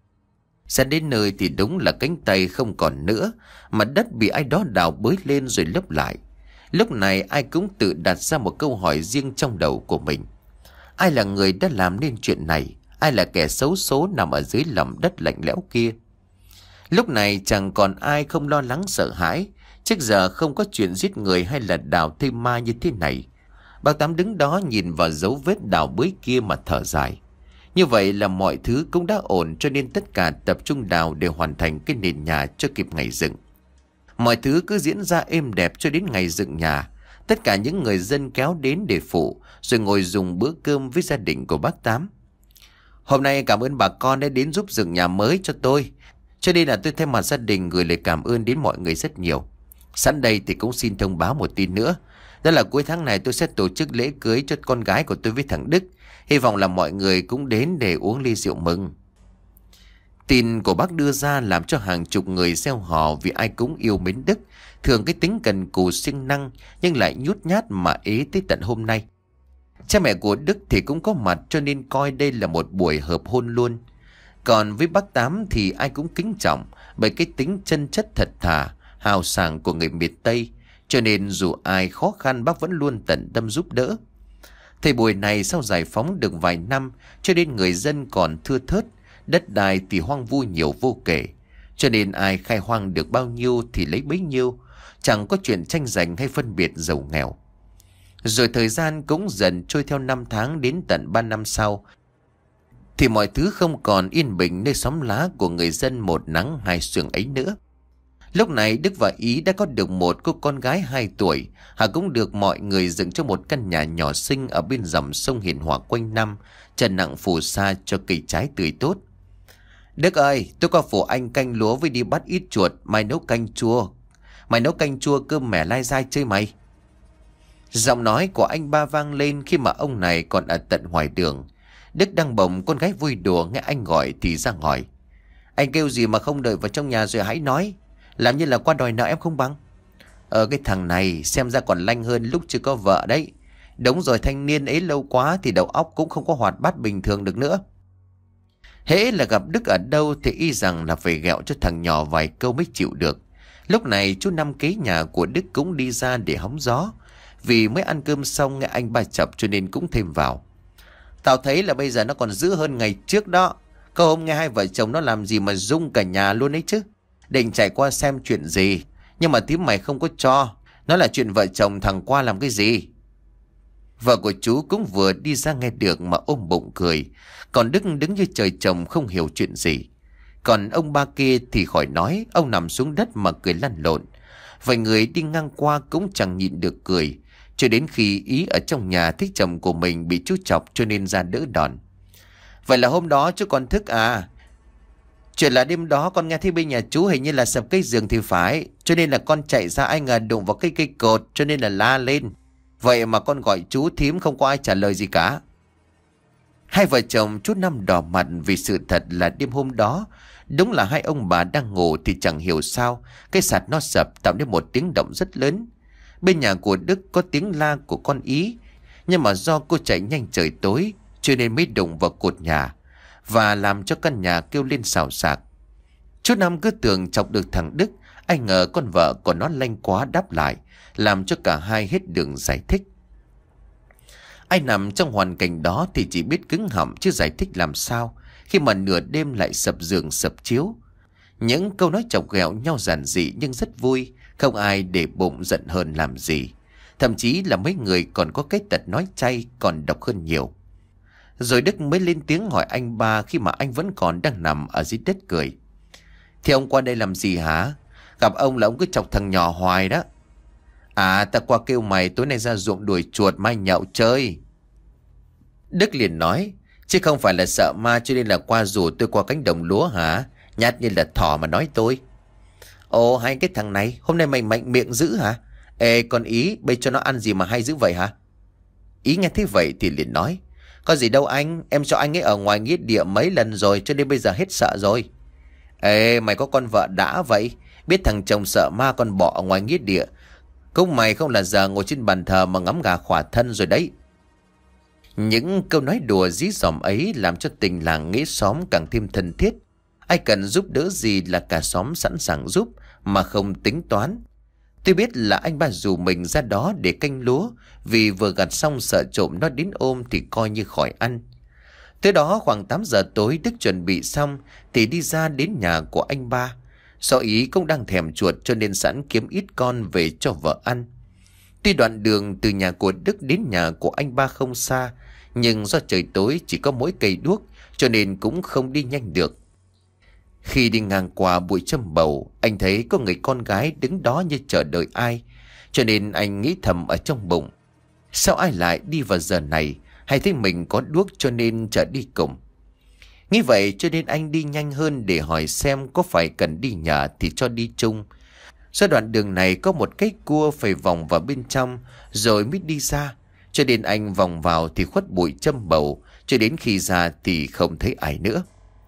Ra đến nơi thì đúng là cánh tay không còn nữa, mà đất bị ai đó đào bới lên rồi lấp lại. Lúc này ai cũng tự đặt ra một câu hỏi riêng trong đầu của mình: ai là người đã làm nên chuyện này? Ai là kẻ xấu số nằm ở dưới lòng đất lạnh lẽo kia? Lúc này chẳng còn ai không lo lắng sợ hãi. Trước giờ không có chuyện giết người hay là đào thêm ma như thế này. Bác Tám đứng đó nhìn vào dấu vết đào bới kia mà thở dài. Như vậy là mọi thứ cũng đã ổn, cho nên tất cả tập trung đào để hoàn thành cái nền nhà cho kịp ngày dựng. Mọi thứ cứ diễn ra êm đẹp cho đến ngày dựng nhà. Tất cả những người dân kéo đến để phụ, rồi ngồi dùng bữa cơm với gia đình của bác Tám. Hôm nay cảm ơn bà con đã đến giúp dựng nhà mới cho tôi, cho nên là tôi thay mặt gia đình gửi lời cảm ơn đến mọi người rất nhiều. Sẵn đây thì cũng xin thông báo một tin nữa. Đó là cuối tháng này tôi sẽ tổ chức lễ cưới cho con gái của tôi với thằng Đức. Hy vọng là mọi người cũng đến để uống ly rượu mừng. Tin của bác đưa ra làm cho hàng chục người reo hò, vì ai cũng yêu mến Đức. Thường cái tính cần cù siêng năng, nhưng lại nhút nhát mà ế tới tận hôm nay. Cha mẹ của Đức thì cũng có mặt, cho nên coi đây là một buổi hợp hôn luôn. Còn với bác Tám thì ai cũng kính trọng, bởi cái tính chân chất thật thà, hào sảng của người miền Tây. Cho nên dù ai khó khăn bác vẫn luôn tận tâm giúp đỡ. Thời buổi này sau giải phóng được vài năm, cho nên người dân còn thưa thớt, đất đai thì hoang vu nhiều vô kể. Cho nên ai khai hoang được bao nhiêu thì lấy bấy nhiêu, chẳng có chuyện tranh giành hay phân biệt giàu nghèo. Rồi thời gian cũng dần trôi theo năm tháng, đến tận ba năm sau thì mọi thứ không còn yên bình nơi xóm lá của người dân một nắng hai sương ấy nữa. Lúc này Đức và Ý đã có được một cô con gái hai tuổi. Hà cũng được mọi người dựng cho một căn nhà nhỏ xinh ở bên dòng sông hiền hòa quanh năm, trần nặng phù sa cho cây trái tươi tốt. Đức ơi, tôi có phụ anh canh lúa với đi bắt ít chuột, mày nấu canh chua. Mày nấu canh chua cơm mẻ lai dai chơi mày. Giọng nói của anh ba vang lên khi mà ông này còn ở tận ngoài đường. Đức đang bồng con gái vui đùa, nghe anh gọi thì ra hỏi: Anh kêu gì mà không đợi vào trong nhà rồi hãy nói, làm như là qua đòi nợ em không bằng. Ờ cái thằng này xem ra còn lanh hơn lúc chưa có vợ đấy. Đúng rồi, thanh niên ấy lâu quá thì đầu óc cũng không có hoạt bát bình thường được nữa. Hễ là gặp Đức ở đâu thì y rằng là phải ghẹo cho thằng nhỏ vài câu mới chịu được. Lúc này chú Năm kế nhà của Đức cũng đi ra để hóng gió, vì mới ăn cơm xong nghe anh ba chập cho nên cũng thêm vào. Tao thấy là bây giờ nó còn dữ hơn ngày trước đó. Có hôm nghe hai vợ chồng nó làm gì mà rung cả nhà luôn ấy chứ. Định chạy qua xem chuyện gì, Nhưng mà thím mày không có cho. Nó là chuyện vợ chồng thằng qua làm cái gì? Vợ của chú cũng vừa đi ra nghe được mà ôm bụng cười. Còn Đức đứng như trời trồng không hiểu chuyện gì. Còn ông ba kia thì khỏi nói, ông nằm xuống đất mà cười lăn lộn. Vài người đi ngang qua cũng chẳng nhịn được cười. Cho đến khi Ý ở trong nhà thấy chồng của mình bị chú chọc cho nên ra đỡ đòn. Vậy là hôm đó chú còn thức à? Chuyện là đêm đó con nghe thấy bên nhà chú hình như là sập cây giường thì phải. Cho nên là con chạy ra, ai ngờ đụng vào cây cây cột cho nên là la lên. Vậy mà con gọi chú thím không có ai trả lời gì cả. Hai vợ chồng chú Năm đỏ mặt vì sự thật là đêm hôm đó đúng là hai ông bà đang ngủ thì chẳng hiểu sao cái sạt nó sập tạo nên một tiếng động rất lớn. Bên nhà của Đức có tiếng la của con Ý, nhưng mà do cô chạy nhanh trời tối cho nên mới đụng vào cột nhà và làm cho căn nhà kêu lên xào xạc. Chú Năm cứ tưởng chọc được thằng Đức, ai ngờ con vợ của nó lanh quá đáp lại, làm cho cả hai hết đường giải thích. Ai nằm trong hoàn cảnh đó thì chỉ biết cứng họng chứ giải thích làm sao khi mà nửa đêm lại sập giường sập chiếu. Những câu nói chọc ghẹo nhau giản dị nhưng rất vui, không ai để bụng giận hơn làm gì. Thậm chí là mấy người còn có cái tật nói chay còn độc hơn nhiều. Rồi Đức mới lên tiếng hỏi anh ba khi mà anh vẫn còn đang nằm ở dưới đất cười. Thì ông qua đây làm gì hả? Gặp ông là ông cứ chọc thằng nhỏ hoài đó. À, ta qua kêu mày tối nay ra ruộng đuổi chuột mai nhậu chơi. Đức liền nói, chứ không phải là sợ ma cho nên là qua rủ tôi qua cánh đồng lúa hả? Nhát như là thỏ mà nói tôi. Ồ, hai cái thằng này, hôm nay mày mạnh miệng dữ hả? Ê, con Ý, bây cho nó ăn gì mà hay dữ vậy hả? Ý nghe thế vậy thì liền nói, có gì đâu anh, em cho anh ấy ở ngoài nghĩa địa mấy lần rồi cho nên bây giờ hết sợ rồi. Ê, mày có con vợ đã vậy, biết thằng chồng sợ ma còn bỏ ở ngoài nghĩa địa. Cũng mày không là giờ ngồi trên bàn thờ mà ngắm gà khỏa thân rồi đấy. Những câu nói đùa dí dỏm ấy làm cho tình làng nghĩa xóm càng thêm thân thiết. Ai cần giúp đỡ gì là cả xóm sẵn sàng giúp mà không tính toán. Tôi biết là anh ba rủ mình ra đó để canh lúa vì vừa gặt xong sợ trộm nó đến ôm thì coi như khỏi ăn. Tới đó khoảng tám giờ tối Đức chuẩn bị xong thì đi ra đến nhà của anh ba. Do Ý cũng đang thèm chuột cho nên sẵn kiếm ít con về cho vợ ăn. Tuy đoạn đường từ nhà của Đức đến nhà của anh ba không xa, nhưng do trời tối chỉ có mỗi cây đuốc cho nên cũng không đi nhanh được. Khi đi ngang qua bụi châm bầu, anh thấy có người con gái đứng đó như chờ đợi ai, cho nên anh nghĩ thầm ở trong bụng. Sao ai lại đi vào giờ này, hay thấy mình có đuốc cho nên chở đi cùng. Nghĩ vậy cho nên anh đi nhanh hơn để hỏi xem có phải cần đi nhờ thì cho đi chung. Do đoạn đường này có một cái cua phải vòng vào bên trong rồi mới đi ra, cho nên anh vòng vào thì khuất bụi châm bầu, cho đến khi ra thì không thấy ai nữa.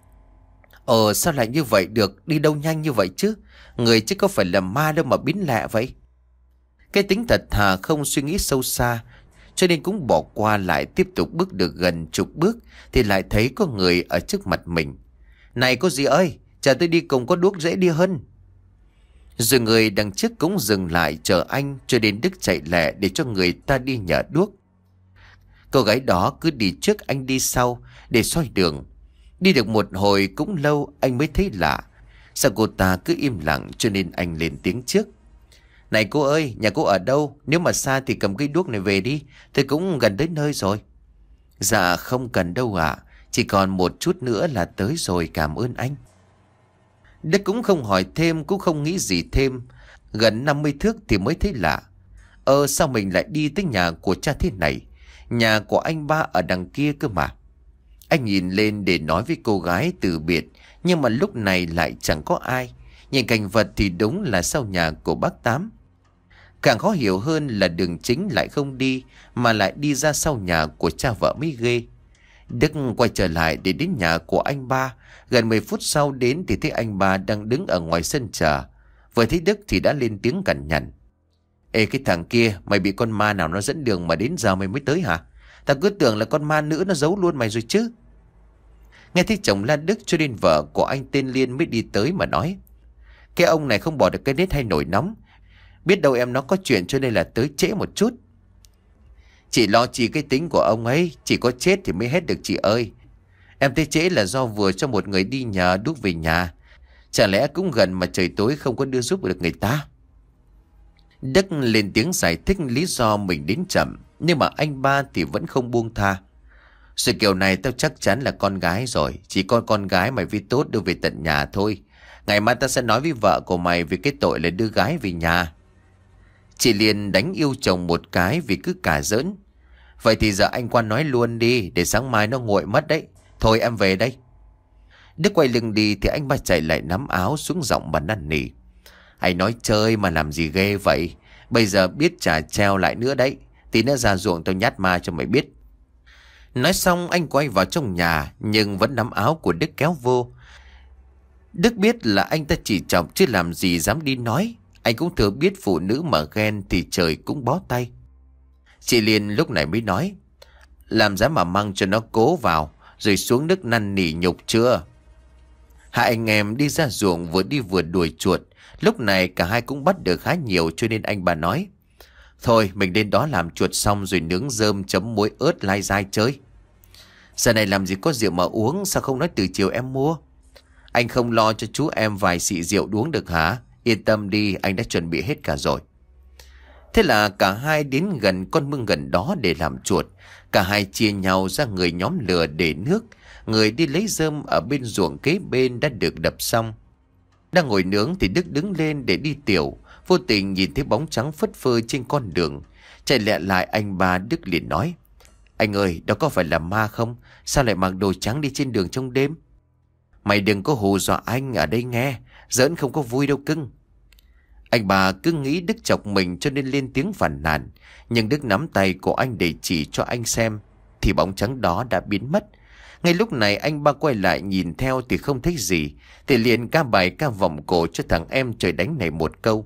Ờ sao lại như vậy được, đi đâu nhanh như vậy chứ, người chứ có phải là ma đâu mà biến lạ vậy. Cái tính thật thà không suy nghĩ sâu xa, cho nên cũng bỏ qua lại tiếp tục bước được gần chục bước thì lại thấy có người ở trước mặt mình. Này cô dì ơi, chờ tôi đi cùng có đuốc dễ đi hơn. Rồi người đằng trước cũng dừng lại chờ anh cho đến Đức chạy lẹ để cho người ta đi nhờ đuốc. Cô gái đó cứ đi trước anh đi sau để soi đường. Đi được một hồi cũng lâu anh mới thấy lạ. Sao cô ta cứ im lặng cho nên anh lên tiếng trước. Này cô ơi, nhà cô ở đâu? Nếu mà xa thì cầm cây đuốc này về đi, tôi cũng gần tới nơi rồi. Dạ không cần đâu ạ, chỉ còn một chút nữa là tới rồi, cảm ơn anh. Đức cũng không hỏi thêm, cũng không nghĩ gì thêm. Gần năm mươi thước thì mới thấy lạ. Ờ sao mình lại đi tới nhà của cha thế này? Nhà của anh ba ở đằng kia cơ mà. Anh nhìn lên để nói với cô gái từ biệt, nhưng mà lúc này lại chẳng có ai. Nhìn cảnh vật thì đúng là sau nhà của bác Tám. Càng khó hiểu hơn là đường chính lại không đi, mà lại đi ra sau nhà của cha vợ mới ghê. Đức quay trở lại để đến nhà của anh ba. Gần mười phút sau đến thì thấy anh ba đang đứng ở ngoài sân chờ. Vừa thấy Đức thì đã lên tiếng cằn nhằn. Ê cái thằng kia, mày bị con ma nào nó dẫn đường mà đến giờ mày mới tới hả? Tao cứ tưởng là con ma nữ nó giấu luôn mày rồi chứ. Nghe thấy chồng la Đức cho nên vợ của anh tên Liên mới đi tới mà nói. Cái ông này không bỏ được cái nết hay nổi nóng. Biết đâu em nó có chuyện cho nên là tới trễ một chút. Chị lo chi cái tính của ông ấy, chỉ có chết thì mới hết được chị ơi. Em tới trễ là do vừa cho một người đi nhờ đuốc về nhà. Chả lẽ cũng gần mà trời tối không có đưa giúp được người ta. Đức lên tiếng giải thích lý do mình đến chậm, nhưng mà anh ba thì vẫn không buông tha. Sự kiểu này tao chắc chắn là con gái rồi. Chỉ có con gái mày vi tốt đưa về tận nhà thôi. Ngày mai tao sẽ nói với vợ của mày về cái tội là đưa gái về nhà. Chị liền đánh yêu chồng một cái vì cứ cà giỡn. Vậy thì giờ anh qua nói luôn đi, để sáng mai nó nguội mất đấy. Thôi em về đây. Đức quay lưng đi thì anh ba chạy lại nắm áo xuống giọng mà năn nỉ. Anh nói chơi mà làm gì ghê vậy. Bây giờ biết trả treo lại nữa đấy. Tí nữa ra ruộng tao nhát ma cho mày biết. Nói xong anh quay vào trong nhà, nhưng vẫn nắm áo của Đức kéo vô. Đức biết là anh ta chỉ chọc chứ làm gì dám đi nói. Anh cũng thừa biết phụ nữ mà ghen thì trời cũng bó tay. Chị Liên lúc này mới nói. Làm giá mà mang cho nó cố vào, rồi xuống nước năn nỉ nhục chưa? Hai anh em đi ra ruộng vừa đi vừa đuổi chuột. Lúc này cả hai cũng bắt được khá nhiều, cho nên anh bà nói. Thôi mình đến đó làm chuột xong rồi nướng rơm chấm muối ớt lai dai chơi. Giờ này làm gì có rượu mà uống, sao không nói từ chiều em mua? Anh không lo cho chú em vài xị rượu uống được hả? Yên tâm đi, anh đã chuẩn bị hết cả rồi. Thế là cả hai đến gần con mương gần đó để làm chuột. Cả hai chia nhau ra, người nhóm lửa để nước, người đi lấy rơm ở bên ruộng kế bên đã được đập xong. Đang ngồi nướng thì Đức đứng lên để đi tiểu, vô tình nhìn thấy bóng trắng phất phơ trên con đường. Chạy lẹ lại anh ba, Đức liền nói. Anh ơi, đó có phải là ma không? Sao lại mặc đồ trắng đi trên đường trong đêm? Mày đừng có hù dọa anh ở đây nghe, giỡn không có vui đâu cưng. Anh bà cứ nghĩ Đức chọc mình cho nên lên tiếng phàn nàn. Nhưng Đức nắm tay của anh để chỉ cho anh xem, thì bóng trắng đó đã biến mất. Ngay lúc này anh ba quay lại nhìn theo thì không thấy gì, thì liền ca bài ca vòng cổ cho thằng em trời đánh này một câu.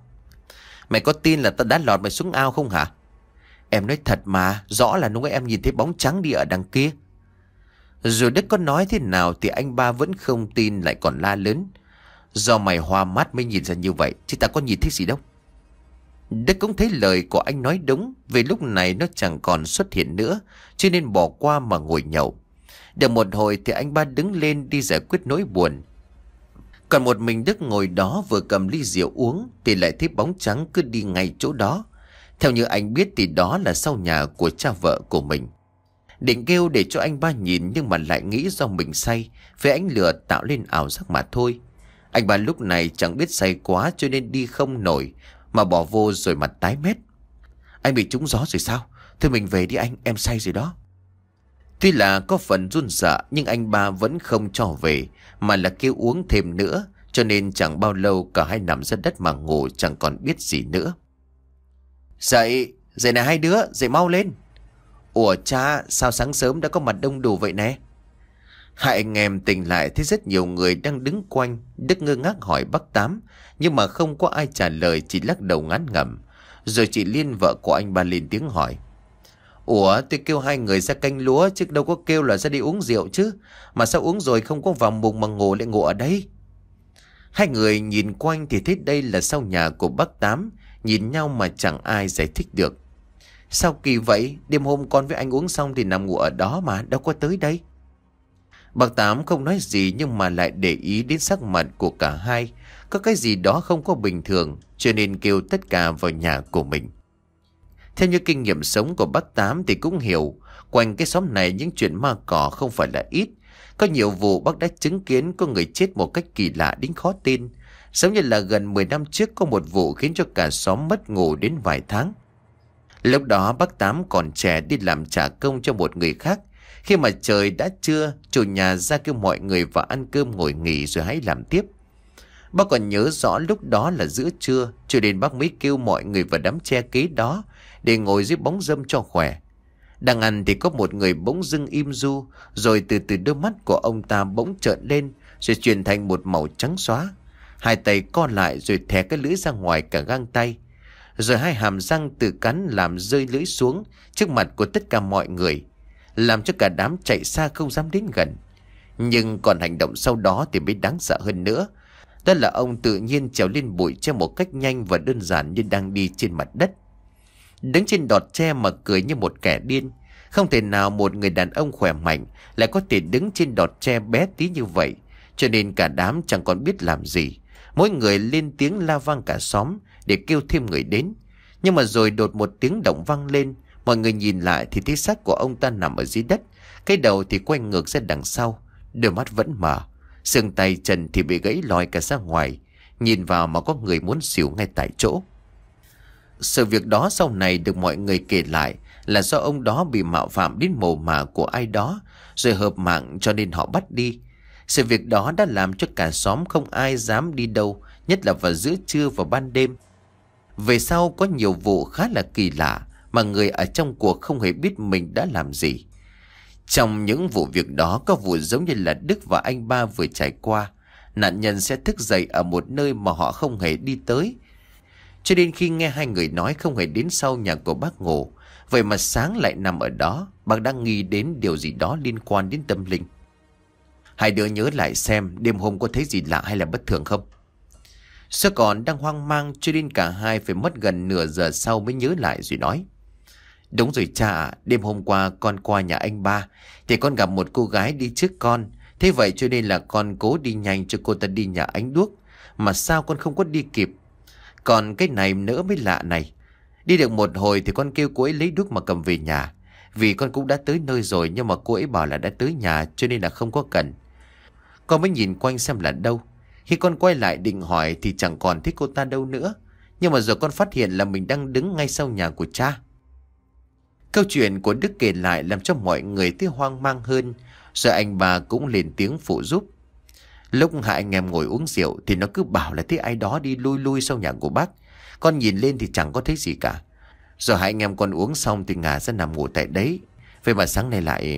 Mày có tin là tao đã lọt mày xuống ao không hả? Em nói thật mà, rõ là lúc ấy em nhìn thấy bóng trắng đi ở đằng kia. Rồi Đức có nói thế nào thì anh ba vẫn không tin, lại còn la lớn. Do mày hoa mắt mới nhìn ra như vậy, chứ ta có nhìn thấy gì đâu. Đức cũng thấy lời của anh nói đúng, vì lúc này nó chẳng còn xuất hiện nữa, cho nên bỏ qua mà ngồi nhậu. Được một hồi thì anh ba đứng lên đi giải quyết nỗi buồn. Còn một mình Đức ngồi đó vừa cầm ly rượu uống thì lại thấy bóng trắng cứ đi ngay chỗ đó. Theo như anh biết thì đó là sau nhà của cha vợ của mình. Định kêu để cho anh ba nhìn, nhưng mà lại nghĩ do mình say, với ánh lửa tạo lên ảo giác mà thôi. Anh ba lúc này chẳng biết say quá cho nên đi không nổi, mà bỏ vô rồi mặt tái mét. Anh bị trúng gió rồi sao? Thôi mình về đi anh, em say rồi đó. Tuy là có phần run sợ, nhưng anh ba vẫn không cho về, mà là kêu uống thêm nữa, cho nên chẳng bao lâu cả hai nằm ra đất mà ngủ, chẳng còn biết gì nữa. Dậy, dậy này hai đứa, dậy mau lên. Ủa cha, sao sáng sớm đã có mặt đông đủ vậy nè? Hai anh em tỉnh lại thấy rất nhiều người đang đứng quanh. Đức ngơ ngác hỏi bác Tám, nhưng mà không có ai trả lời, chỉ lắc đầu ngán ngẩm. Rồi chị Liên vợ của anh ba lên tiếng hỏi. Ủa, tôi kêu hai người ra canh lúa chứ đâu có kêu là ra đi uống rượu chứ. Mà sao uống rồi không có vào mùng mà ngủ lại ngủ ở đây? Hai người nhìn quanh thì thấy đây là sau nhà của bác Tám, nhìn nhau mà chẳng ai giải thích được. Sao kỳ vậy? Đêm hôm con với anh uống xong thì nằm ngủ ở đó mà, đâu có tới đây. Bác Tám không nói gì, nhưng mà lại để ý đến sắc mặt của cả hai. Có cái gì đó không có bình thường, cho nên kêu tất cả vào nhà của mình. Theo như kinh nghiệm sống của bác Tám thì cũng hiểu, quanh cái xóm này những chuyện ma cỏ không phải là ít. Có nhiều vụ bác đã chứng kiến có người chết một cách kỳ lạ đến khó tin. Giống như là gần mười năm trước có một vụ khiến cho cả xóm mất ngủ đến vài tháng. Lúc đó bác Tám còn trẻ đi làm trả công cho một người khác. Khi mà trời đã trưa, chủ nhà ra kêu mọi người vào ăn cơm ngồi nghỉ rồi hãy làm tiếp. Bác còn nhớ rõ lúc đó là giữa trưa, cho nên bác mới kêu mọi người vào đám tre kế đó để ngồi dưới bóng râm cho khỏe. Đang ăn thì có một người bỗng dưng im ru, rồi từ từ đôi mắt của ông ta bỗng trợn lên, rồi chuyển thành một màu trắng xóa. Hai tay co lại rồi thè cái lưỡi ra ngoài cả gang tay. Rồi hai hàm răng tự cắn làm rơi lưỡi xuống trước mặt của tất cả mọi người, làm cho cả đám chạy xa không dám đến gần. Nhưng còn hành động sau đó thì mới đáng sợ hơn nữa. Đó là ông tự nhiên trèo lên bụi tre một cách nhanh và đơn giản như đang đi trên mặt đất. Đứng trên đọt tre mà cười như một kẻ điên. Không thể nào một người đàn ông khỏe mạnh lại có thể đứng trên đọt tre bé tí như vậy. Cho nên cả đám chẳng còn biết làm gì. Mỗi người lên tiếng la vang cả xóm, để kêu thêm người đến. Nhưng mà rồi đột một tiếng động vang lên. Mọi người nhìn lại thì thấy xác của ông ta nằm ở dưới đất. Cái đầu thì quay ngược ra đằng sau, đôi mắt vẫn mở, xương tay chân thì bị gãy lòi cả ra ngoài. Nhìn vào mà có người muốn xỉu ngay tại chỗ. Sự việc đó sau này được mọi người kể lại là do ông đó bị mạo phạm đến mồ mả của ai đó, rồi hợp mạng cho nên họ bắt đi. Sự việc đó đã làm cho cả xóm không ai dám đi đâu, nhất là vào giữa trưa và ban đêm. Về sau có nhiều vụ khá là kỳ lạ mà người ở trong cuộc không hề biết mình đã làm gì. Trong những vụ việc đó có vụ giống như là Đức và anh ba vừa trải qua. Nạn nhân sẽ thức dậy ở một nơi mà họ không hề đi tới, cho đến khi nghe hai người nói không hề đến sau nhà của bác ngủ. Vậy mà sáng lại nằm ở đó. Bác đang nghi đến điều gì đó liên quan đến tâm linh. Hai đứa nhớ lại xem đêm hôm có thấy gì lạ hay là bất thường không. Sơ còn đang hoang mang cho đến cả hai phải mất gần nửa giờ sau mới nhớ lại rồi nói: Đúng rồi cha ạ, đêm hôm qua con qua nhà anh ba thì con gặp một cô gái đi trước con. Thế vậy cho nên là con cố đi nhanh cho cô ta đi nhà ánh đuốc. Mà sao con không có đi kịp. Còn cái này nữa mới lạ này. Đi được một hồi thì con kêu cô ấy lấy đuốc mà cầm về nhà. Vì con cũng đã tới nơi rồi, nhưng mà cô ấy bảo là đã tới nhà cho nên là không có cần. Con mới nhìn quanh xem là đâu. Khi con quay lại định hỏi thì chẳng còn thấy cô ta đâu nữa. Nhưng mà rồi con phát hiện là mình đang đứng ngay sau nhà của cha. Câu chuyện của Đức kể lại làm cho mọi người thấy hoang mang hơn. Rồi anh bà cũng lên tiếng phụ giúp. Lúc hai anh em ngồi uống rượu thì nó cứ bảo là thấy ai đó đi lui lui sau nhà của bác. Con nhìn lên thì chẳng có thấy gì cả. Rồi hai anh em con uống xong thì ngả ra nằm ngủ tại đấy. Vậy mà sáng nay lại...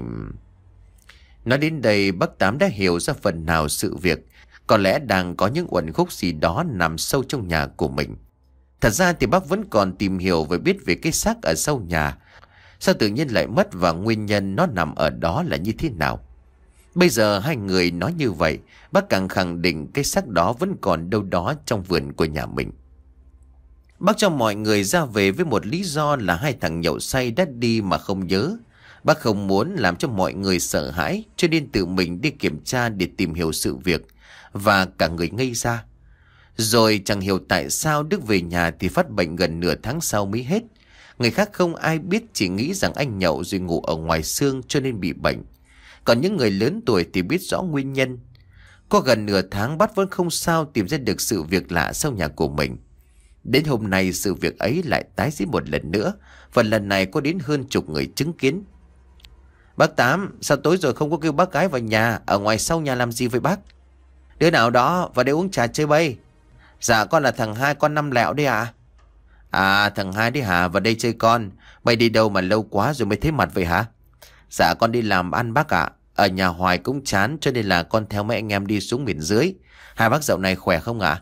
Nói đến đây bác Tám đã hiểu ra phần nào sự việc. Có lẽ đang có những uẩn khúc gì đó nằm sâu trong nhà của mình. Thật ra thì bác vẫn còn tìm hiểu và biết về cái xác ở sau nhà. Sao tự nhiên lại mất và nguyên nhân nó nằm ở đó là như thế nào. Bây giờ hai người nói như vậy, bác càng khẳng định cái xác đó vẫn còn đâu đó trong vườn của nhà mình. Bác cho mọi người ra về với một lý do là hai thằng nhậu say đã đi mà không nhớ. Bác không muốn làm cho mọi người sợ hãi, cho nên tự mình đi kiểm tra để tìm hiểu sự việc. Và cả người ngây ra. Rồi chẳng hiểu tại sao Đức về nhà thì phát bệnh gần nửa tháng sau mới hết. Người khác không ai biết, chỉ nghĩ rằng anh nhậu rồi ngủ ở ngoài xương cho nên bị bệnh. Còn những người lớn tuổi thì biết rõ nguyên nhân. Có gần nửa tháng bác vẫn không sao tìm ra được sự việc lạ sau nhà của mình. Đến hôm nay sự việc ấy lại tái diễn một lần nữa. Và lần này có đến hơn chục người chứng kiến. Bác Tám, sao tối rồi không có kêu bác gái vào nhà? Ở ngoài sau nhà làm gì với bác? Đứa nào đó vào đây uống trà chơi bay. Dạ con là thằng Hai, con Năm Lẹo đấy ạ. À? à thằng Hai đấy hả? Vào đây chơi con. Bay đi đâu mà lâu quá rồi mới thấy mặt vậy hả? Dạ con đi làm ăn bác ạ. Ở nhà hoài cũng chán cho nên là con theo mấy anh em đi xuống miền dưới. Hai bác dạo này khỏe không ạ?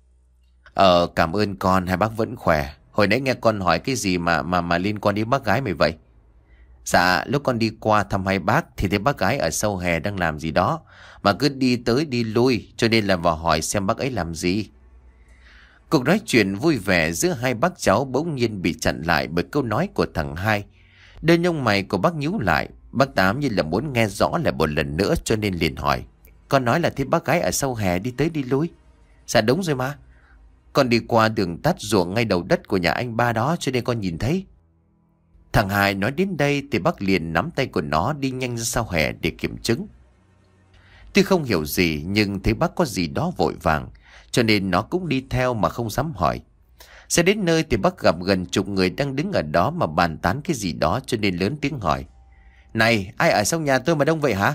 Ờ cảm ơn con, hai bác vẫn khỏe. Hồi nãy nghe con hỏi cái gì mà mà mà liên quan đến bác gái mày vậy? Dạ lúc con đi qua thăm hai bác thì thấy bác gái ở sau hè đang làm gì đó, mà cứ đi tới đi lui, cho nên là vào hỏi xem bác ấy làm gì. Cuộc nói chuyện vui vẻ giữa hai bác cháu bỗng nhiên bị chặn lại bởi câu nói của thằng Hai. Đôi lông mày của bác nhíu lại. Bác Tám như là muốn nghe rõ lại một lần nữa cho nên liền hỏi: Con nói là thấy bác gái ở sau hè đi tới đi lui. Dạ đúng rồi mà. Con đi qua đường tắt ruộng ngay đầu đất của nhà anh ba đó cho nên con nhìn thấy. Thằng Hai nói đến đây thì bác liền nắm tay của nó đi nhanh ra sau hè để kiểm chứng. Tuy không hiểu gì nhưng thấy bác có gì đó vội vàng, cho nên nó cũng đi theo mà không dám hỏi. Sẽ đến nơi thì bác gặp gần chục người đang đứng ở đó mà bàn tán cái gì đó, cho nên lớn tiếng hỏi: Này, ai ở sau nhà tôi mà đông vậy hả?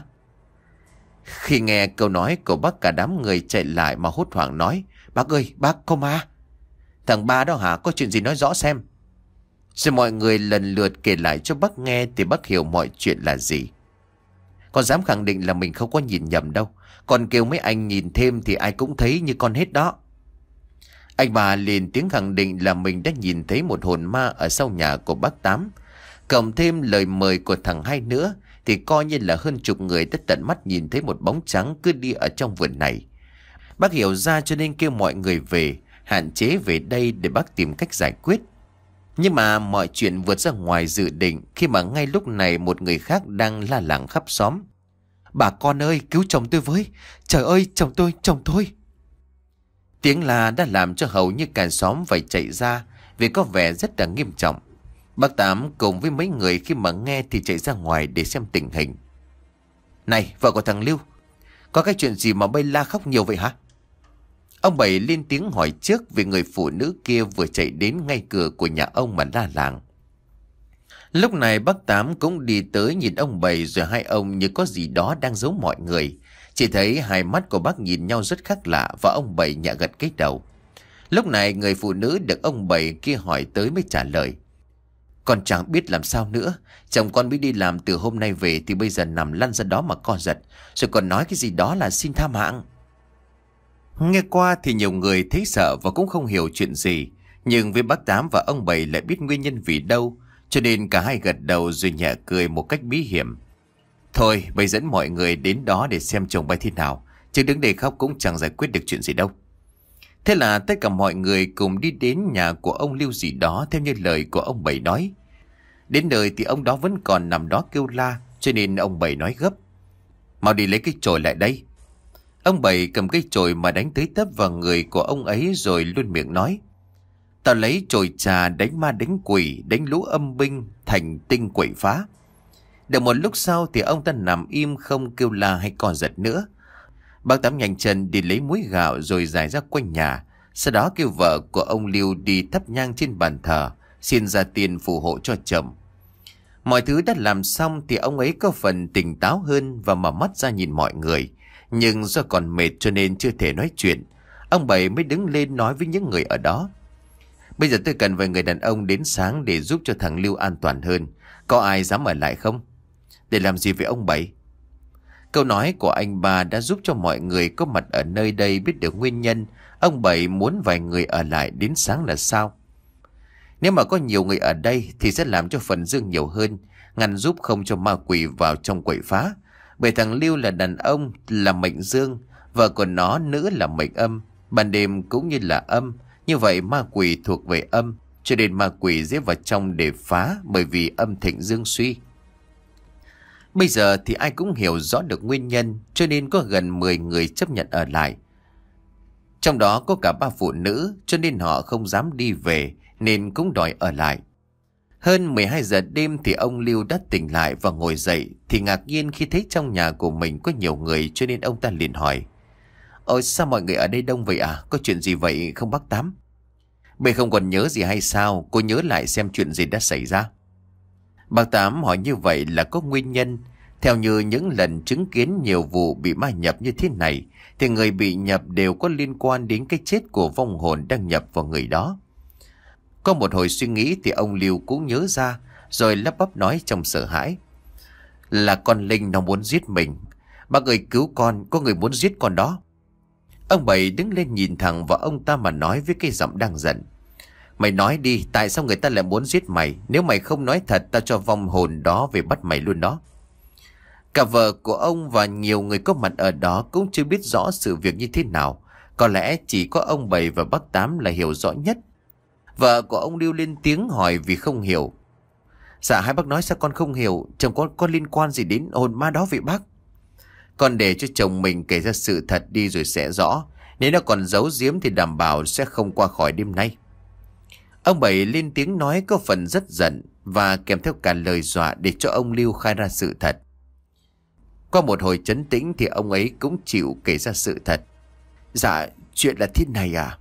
Khi nghe câu nói của bác, cả đám người chạy lại mà hốt hoảng nói: Bác ơi, bác có ma. Thằng Ba đó hả? Có chuyện gì nói rõ xem. Rồi mọi người lần lượt kể lại cho bác nghe thì bác hiểu mọi chuyện là gì. Con dám khẳng định là mình không có nhìn nhầm đâu. Còn kêu mấy anh nhìn thêm thì ai cũng thấy như con hết đó. Anh bà liền tiếng khẳng định là mình đã nhìn thấy một hồn ma ở sau nhà của bác Tám. Cộng thêm lời mời của thằng Hai nữa thì coi như là hơn chục người đã tận mắt nhìn thấy một bóng trắng cứ đi ở trong vườn này. Bác hiểu ra cho nên kêu mọi người về, hạn chế về đây để bác tìm cách giải quyết. Nhưng mà mọi chuyện vượt ra ngoài dự định khi mà ngay lúc này một người khác đang la làng khắp xóm: Bà con ơi, cứu chồng tôi với. Trời ơi, chồng tôi, chồng tôi. Tiếng la đã làm cho hầu như cả xóm phải chạy ra vì có vẻ rất là nghiêm trọng. Bác Tám cùng với mấy người khi mà nghe thì chạy ra ngoài để xem tình hình. Này, vợ của thằng Lưu, có cái chuyện gì mà bay la khóc nhiều vậy hả? Ông Bảy lên tiếng hỏi trước vì người phụ nữ kia vừa chạy đến ngay cửa của nhà ông mà la làng. Lúc này bác Tám cũng đi tới nhìn ông Bảy, rồi hai ông như có gì đó đang giấu mọi người. Chỉ thấy hai mắt của bác nhìn nhau rất khác lạ và ông Bảy nhẹ gật cái đầu. Lúc này người phụ nữ được ông Bảy kia hỏi tới mới trả lời. Con chẳng biết làm sao nữa. Chồng con mới đi làm từ hôm nay về thì bây giờ nằm lăn ra đó mà co giật. Rồi còn nói cái gì đó là xin tha mạng. Nghe qua thì nhiều người thấy sợ và cũng không hiểu chuyện gì. Nhưng với bác Tám và ông Bảy lại biết nguyên nhân vì đâu, cho nên cả hai gật đầu rồi nhẹ cười một cách bí hiểm. Thôi, bây dẫn mọi người đến đó để xem chồng bay thế nào, chứ đứng đây khóc cũng chẳng giải quyết được chuyện gì đâu. Thế là tất cả mọi người cùng đi đến nhà của ông Lưu gì đó theo như lời của ông Bảy nói. Đến nơi thì ông đó vẫn còn nằm đó kêu la, cho nên ông Bảy nói gấp. Mau đi lấy cái chổi lại đây. Ông Bảy cầm cái chổi mà đánh tới tấp vào người của ông ấy rồi luôn miệng nói. Tao lấy chổi trà đánh ma đánh quỷ, đánh lũ âm binh, thành tinh quậy phá. Được một lúc sau thì ông ta nằm im không kêu la hay co giật nữa. Bác Tám nhanh chân đi lấy muối gạo rồi rải ra quanh nhà. Sau đó kêu vợ của ông Lưu đi thắp nhang trên bàn thờ, xin ra tiền phù hộ cho chồng. Mọi thứ đã làm xong thì ông ấy có phần tỉnh táo hơn và mở mắt ra nhìn mọi người. Nhưng do còn mệt cho nên chưa thể nói chuyện. Ông Bảy mới đứng lên nói với những người ở đó. Bây giờ tôi cần vài người đàn ông đến sáng để giúp cho thằng Lưu an toàn hơn. Có ai dám ở lại không? Để làm gì với ông Bảy? Câu nói của anh ba đã giúp cho mọi người có mặt ở nơi đây biết được nguyên nhân ông Bảy muốn vài người ở lại đến sáng là sao. Nếu mà có nhiều người ở đây thì sẽ làm cho phần dương nhiều hơn, ngăn giúp không cho ma quỷ vào trong quậy phá. Bởi thằng Lưu là đàn ông là mệnh dương, vợ của nó nữ là mệnh âm, ban đêm cũng như là âm. Như vậy ma quỷ thuộc về âm, cho nên ma quỷ dễ vào trong để phá bởi vì âm thịnh dương suy. Bây giờ thì ai cũng hiểu rõ được nguyên nhân, cho nên có gần mười người chấp nhận ở lại. Trong đó có cả ba phụ nữ, cho nên họ không dám đi về, nên cũng đòi ở lại. Hơn mười hai giờ đêm thì ông Lưu đã tỉnh lại và ngồi dậy, thì ngạc nhiên khi thấy trong nhà của mình có nhiều người, cho nên ông ta liền hỏi. Ôi sao mọi người ở đây đông vậy à? Có chuyện gì vậy không bác Tám? Bây không còn nhớ gì hay sao? Cô nhớ lại xem chuyện gì đã xảy ra. Bác Tám hỏi như vậy là có nguyên nhân. Theo như những lần chứng kiến nhiều vụ bị ma nhập như thế này, thì người bị nhập đều có liên quan đến cái chết của vong hồn đang nhập vào người đó. Có một hồi suy nghĩ thì ông Lưu cũng nhớ ra, rồi lắp bắp nói trong sợ hãi. Là con Linh nó muốn giết mình. Bác ơi cứu con, có người muốn giết con đó. Ông Bảy đứng lên nhìn thẳng vào ông ta mà nói với cái giọng đang giận. Mày nói đi, tại sao người ta lại muốn giết mày? Nếu mày không nói thật, tao cho vong hồn đó về bắt mày luôn đó. Cả vợ của ông và nhiều người có mặt ở đó cũng chưa biết rõ sự việc như thế nào. Có lẽ chỉ có ông Bảy và bác Tám là hiểu rõ nhất. Vợ của ông Lưu lên tiếng hỏi vì không hiểu. Dạ hai bác nói sao con không hiểu? Chồng con có liên quan gì đến hồn ma đó vậy bác? Con để cho chồng mình kể ra sự thật đi rồi sẽ rõ. Nếu nó còn giấu giếm thì đảm bảo sẽ không qua khỏi đêm nay. Ông Bảy lên tiếng nói có phần rất giận và kèm theo cả lời dọa để cho ông Lưu khai ra sự thật. Qua một hồi trấn tĩnh thì ông ấy cũng chịu kể ra sự thật. Dạ, chuyện là thế này à?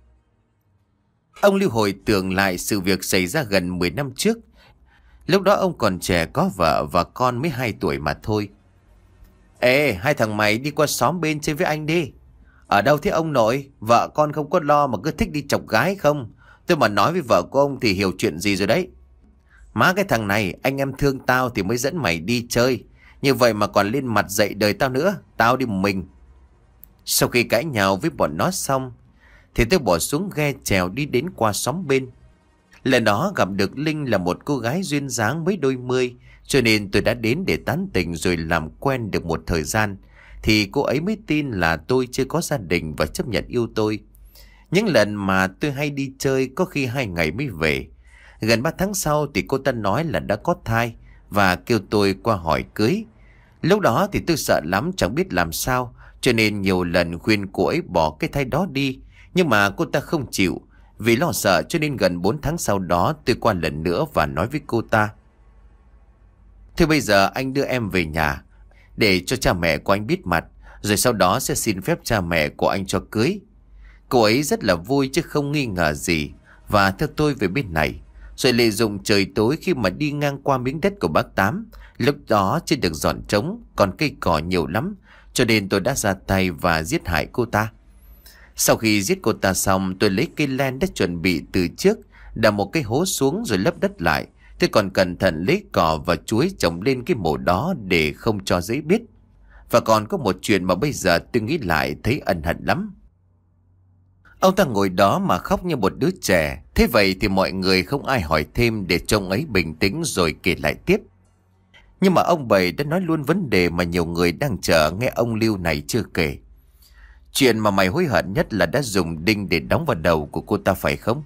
Ông Lưu hồi tưởng lại sự việc xảy ra gần mười năm trước. Lúc đó ông còn trẻ, có vợ và con mới hai tuổi mà thôi. Ê, hai thằng mày đi qua xóm bên chơi với anh đi. Ở đâu thế ông nội? Vợ con không có lo mà cứ thích đi chọc gái không? Tôi mà nói với vợ của ông thì hiểu chuyện gì rồi đấy. Má cái thằng này, anh em thương tao thì mới dẫn mày đi chơi. Như vậy mà còn lên mặt dạy đời tao nữa. Tao đi một mình. Sau khi cãi nhau với bọn nó xong thì tôi bỏ xuống ghe chèo đi đến qua xóm bên. Lần đó gặp được Linh là một cô gái duyên dáng mới đôi mươi, cho nên tôi đã đến để tán tỉnh rồi làm quen được một thời gian. Thì cô ấy mới tin là tôi chưa có gia đình và chấp nhận yêu tôi. Những lần mà tôi hay đi chơi có khi hai ngày mới về. Gần ba tháng sau thì cô ta nói là đã có thai và kêu tôi qua hỏi cưới. Lúc đó thì tôi sợ lắm chẳng biết làm sao, cho nên nhiều lần khuyên cô ấy bỏ cái thai đó đi. Nhưng mà cô ta không chịu. Vì lo sợ cho nên gần bốn tháng sau đó tôi qua lần nữa và nói với cô ta: "Thôi bây giờ anh đưa em về nhà để cho cha mẹ của anh biết mặt, rồi sau đó sẽ xin phép cha mẹ của anh cho cưới." Cô ấy rất là vui chứ không nghi ngờ gì, và theo tôi về bên này. Rồi lợi dụng trời tối khi mà đi ngang qua miếng đất của bác Tám, lúc đó chưa được dọn trống, còn cây cỏ nhiều lắm, cho nên tôi đã ra tay và giết hại cô ta. Sau khi giết cô ta xong, tôi lấy cây len đã chuẩn bị từ trước, đào một cái hố xuống rồi lấp đất lại. Tôi còn cẩn thận lấy cỏ và chuối trồng lên cái mộ đó để không cho dễ biết. Và còn có một chuyện mà bây giờ tôi nghĩ lại thấy ân hận lắm. Ông ta ngồi đó mà khóc như một đứa trẻ. Thế vậy thì mọi người không ai hỏi thêm để trông ấy bình tĩnh rồi kể lại tiếp. Nhưng mà ông Bảy đã nói luôn vấn đề mà nhiều người đang chờ nghe ông Lưu này chưa kể. Chuyện mà mày hối hận nhất là đã dùng đinh để đóng vào đầu của cô ta phải không?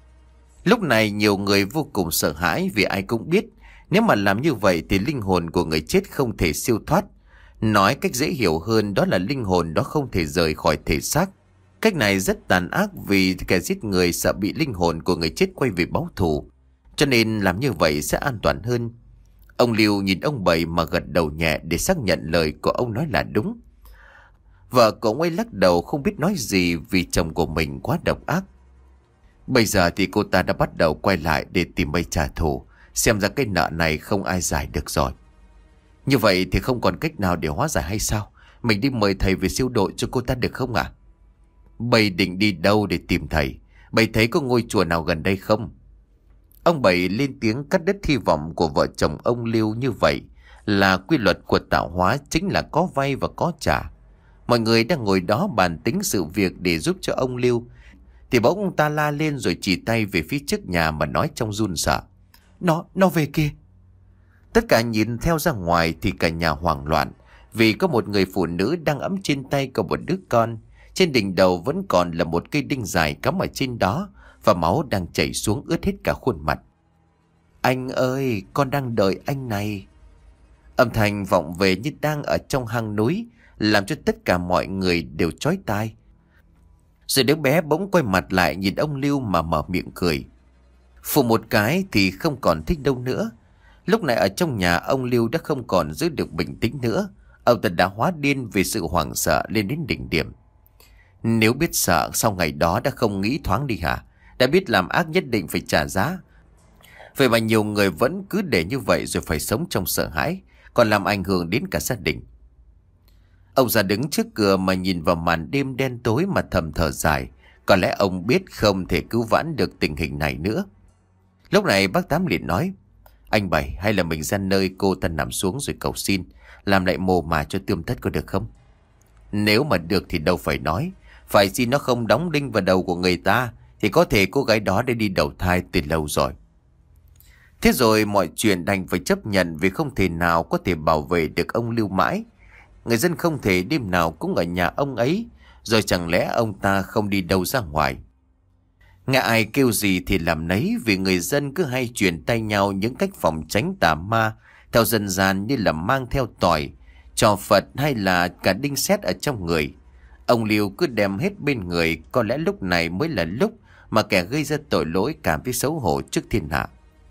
Lúc này nhiều người vô cùng sợ hãi vì ai cũng biết nếu mà làm như vậy thì linh hồn của người chết không thể siêu thoát. Nói cách dễ hiểu hơn đó là linh hồn đó không thể rời khỏi thể xác. Cách này rất tàn ác vì kẻ giết người sợ bị linh hồn của người chết quay về báo thù. Cho nên làm như vậy sẽ an toàn hơn. Ông Lưu nhìn ông Bảy mà gật đầu nhẹ để xác nhận lời của ông nói là đúng. Vợ của ông ấy lắc đầu không biết nói gì vì chồng của mình quá độc ác. Bây giờ thì cô ta đã bắt đầu quay lại để tìm mây trả thù. Xem ra cái nợ này không ai giải được rồi. Như vậy thì không còn cách nào để hóa giải hay sao? Mình đi mời thầy về siêu độ cho cô ta được không ạ? À? Bầy định đi đâu để tìm thầy? Bầy thấy có ngôi chùa nào gần đây không? Ông Bảy lên tiếng cắt đứt hy vọng của vợ chồng ông Lưu. Như vậy là quy luật của tạo hóa, chính là có vay và có trả. Mọi người đang ngồi đó bàn tính sự việc để giúp cho ông Lưu, thì bỗng ông ta la lên rồi chỉ tay về phía trước nhà mà nói trong run sợ: Nó, nó về kia. Tất cả nhìn theo ra ngoài thì cả nhà hoảng loạn, vì có một người phụ nữ đang ẵm trên tay của một đứa con. Trên đỉnh đầu vẫn còn là một cây đinh dài cắm ở trên đó, và máu đang chảy xuống ướt hết cả khuôn mặt. Anh ơi, con đang đợi anh này. Âm thanh vọng về như đang ở trong hang núi, làm cho tất cả mọi người đều chói tai. Rồi đứa bé bỗng quay mặt lại nhìn ông Lưu mà mở miệng cười. Phụ một cái thì không còn thích đâu nữa. Lúc này ở trong nhà ông Lưu đã không còn giữ được bình tĩnh nữa. Ông ta đã hóa điên vì sự hoảng sợ lên đến đỉnh điểm. Nếu biết sợ sau ngày đó đã không nghĩ thoáng đi hả? Đã biết làm ác nhất định phải trả giá. Vậy mà nhiều người vẫn cứ để như vậy rồi phải sống trong sợ hãi, còn làm ảnh hưởng đến cả gia đình. Ông già đứng trước cửa mà nhìn vào màn đêm đen tối mà thầm thở dài. Có lẽ ông biết không thể cứu vãn được tình hình này nữa. Lúc này bác Tám liền nói: Anh Bảy, hay là mình ra nơi cô ta nằm xuống rồi cầu xin, làm lại mồ mà cho tươm tất có được không? Nếu mà được thì đâu phải nói. Phải xin nó không đóng đinh vào đầu của người ta, thì có thể cô gái đó đã đi đầu thai từ lâu rồi. Thế rồi mọi chuyện đành phải chấp nhận, vì không thể nào có thể bảo vệ được ông Lưu mãi. Người dân không thể đêm nào cũng ở nhà ông ấy, rồi chẳng lẽ ông ta không đi đâu ra ngoài. Nghe ai kêu gì thì làm nấy, vì người dân cứ hay truyền tay nhau những cách phòng tránh tà ma theo dân gian, như là mang theo tỏi, trò Phật hay là cả đinh sét ở trong người. Ông Lưu cứ đem hết bên người, có lẽ lúc này mới là lúc mà kẻ gây ra tội lỗi cảm thấy xấu hổ trước thiên hạ.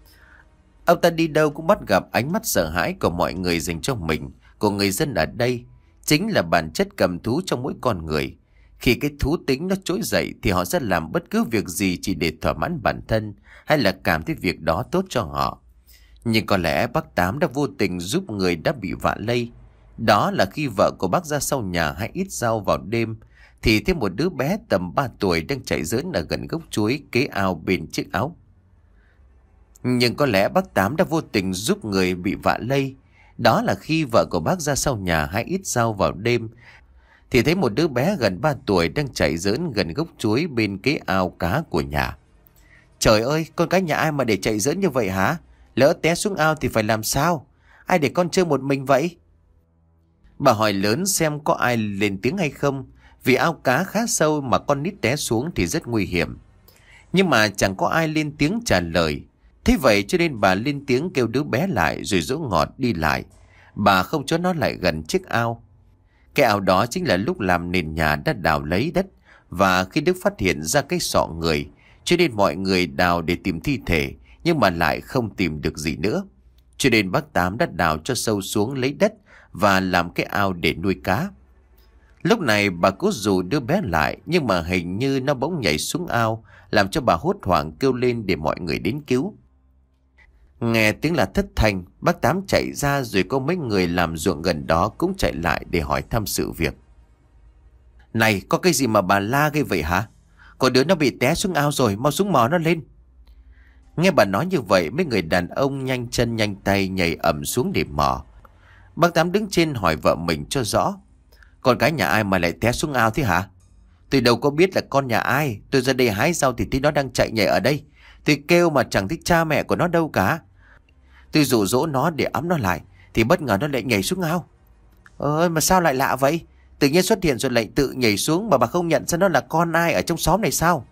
Ông ta đi đâu cũng bắt gặp ánh mắt sợ hãi của mọi người dành cho mình, của người dân ở đây. Chính là bản chất cầm thú trong mỗi con người. Khi cái thú tính nó trỗi dậy thì họ sẽ làm bất cứ việc gì chỉ để thỏa mãn bản thân, hay là cảm thấy việc đó tốt cho họ. Nhưng có lẽ bác Tám đã vô tình giúp người đã bị vạ lây. Đó là khi vợ của bác ra sau nhà hay ít rau vào đêm, thì thấy một đứa bé tầm ba tuổi đang chạy giỡn ở gần gốc chuối kế ao bên chiếc áo. Nhưng có lẽ bác Tám đã vô tình giúp người bị vạ lây. Đó là khi vợ của bác ra sau nhà hay ít rau vào đêm, thì thấy một đứa bé gần ba tuổi đang chạy giỡn gần gốc chuối bên kế ao cá của nhà. Trời ơi, con cái nhà ai mà để chạy giỡn như vậy hả? Lỡ té xuống ao thì phải làm sao? Ai để con chơi một mình vậy? Bà hỏi lớn xem có ai lên tiếng hay không, vì ao cá khá sâu mà con nít té xuống thì rất nguy hiểm. Nhưng mà chẳng có ai lên tiếng trả lời. Thế vậy cho nên bà lên tiếng kêu đứa bé lại rồi dỗ ngọt đi lại. Bà không cho nó lại gần chiếc ao. Cái ao đó chính là lúc làm nền nhà đã đào lấy đất Và khi Đức phát hiện ra cái sọ người, cho nên mọi người đào để tìm thi thể, nhưng mà lại không tìm được gì nữa. Cho nên bác Tám đã đào cho sâu xuống lấy đất và làm cái ao để nuôi cá. Lúc này bà cố dụ đứa bé lại, nhưng mà hình như nó bỗng nhảy xuống ao, làm cho bà hốt hoảng kêu lên để mọi người đến cứu. Nghe tiếng là thất thanh, bác Tám chạy ra, rồi có mấy người làm ruộng gần đó cũng chạy lại để hỏi thăm sự việc. Này, có cái gì mà bà la ghê vậy hả? Có đứa nó bị té xuống ao rồi, mau xuống mò nó lên. Nghe bà nói như vậy, mấy người đàn ông nhanh chân nhanh tay nhảy ầm xuống để mò. Bác Tám đứng trên hỏi vợ mình cho rõ. Con cái nhà ai mà lại té xuống ao thế hả? Tôi đâu có biết là con nhà ai. Tôi ra đây hái rau thì thấy nó đang chạy nhảy ở đây. Tôi kêu mà chẳng thích cha mẹ của nó đâu cả. Tôi dụ dỗ nó để ấm nó lại, thì bất ngờ nó lại nhảy xuống ao. Ơi mà sao lại lạ vậy? Tự nhiên xuất hiện rồi lại tự nhảy xuống, mà bà không nhận ra nó là con ai ở trong xóm này sao?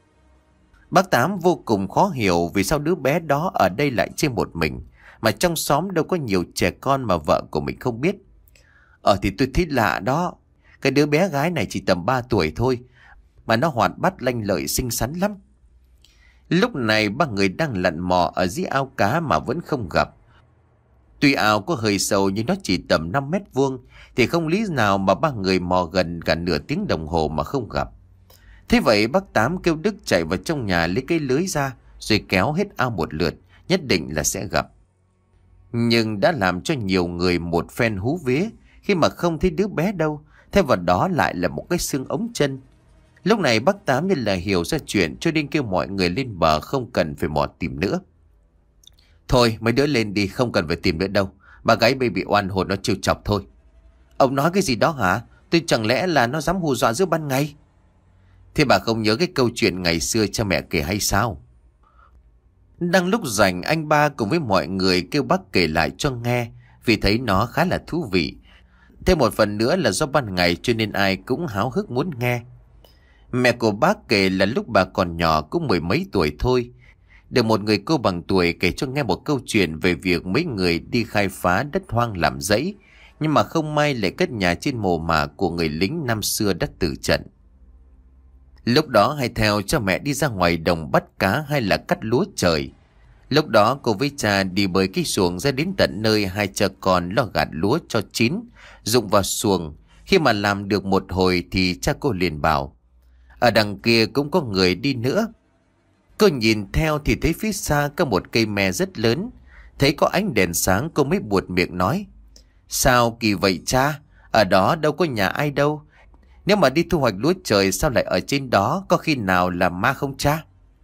Bác Tám vô cùng khó hiểu vì sao đứa bé đó ở đây lại trên một mình, mà trong xóm đâu có nhiều trẻ con mà vợ của mình không biết. Ờ thì tôi thấy lạ đó. Cái đứa bé gái này chỉ tầm ba tuổi thôi, mà nó hoạt bát lanh lợi xinh xắn lắm. Lúc này ba người đang lặn mò ở dưới ao cá mà vẫn không gặp. Tuy ao có hơi sâu nhưng nó chỉ tầm năm mét vuông, thì không lý nào mà ba người mò gần cả nửa tiếng đồng hồ mà không gặp. Thế vậy bác Tám kêu Đức chạy vào trong nhà lấy cái lưới ra, rồi kéo hết ao một lượt, nhất định là sẽ gặp. Nhưng đã làm cho nhiều người một phen hú vía khi mà không thấy đứa bé đâu, thêm vào đó lại là một cái xương ống chân. Lúc này bác Tám như là hiểu ra chuyện, cho nên kêu mọi người lên bờ không cần phải mò tìm nữa. Thôi mấy đứa lên đi, không cần phải tìm nữa đâu. Bà gái bây bị oan hồn nó trêu chọc thôi. Ông nói cái gì đó hả? Tôi chẳng lẽ là nó dám hù dọa giữa ban ngày? Thế bà không nhớ cái câu chuyện ngày xưa cha mẹ kể hay sao? Đang lúc rảnh, anh ba cùng với mọi người kêu bác kể lại cho nghe, vì thấy nó khá là thú vị. Thêm một phần nữa là do ban ngày cho nên ai cũng háo hức muốn nghe. Mẹ của bác kể là lúc bà còn nhỏ, cũng mười mấy tuổi thôi, được một người cô bằng tuổi kể cho nghe một câu chuyện về việc mấy người đi khai phá đất hoang làm rẫy, nhưng mà không may lại cất nhà trên mồ mả của người lính năm xưa đã tử trận. Lúc đó hay theo cha mẹ đi ra ngoài đồng bắt cá hay là cắt lúa trời. Lúc đó cô với cha đi bơi cái xuồng ra đến tận nơi hai cha con lo gặt lúa cho chín, dụng vào xuồng. Khi mà làm được một hồi thì cha cô liền bảo, ở đằng kia cũng có người đi nữa. Cô nhìn theo thì thấy phía xa có một cây me rất lớn. Thấy có ánh đèn sáng, cô mới buột miệng nói, sao kỳ vậy cha? Ở đó đâu có nhà ai đâu. Nếu mà đi thu hoạch lúa trời sao lại ở trên đó? Có khi nào là ma không cha?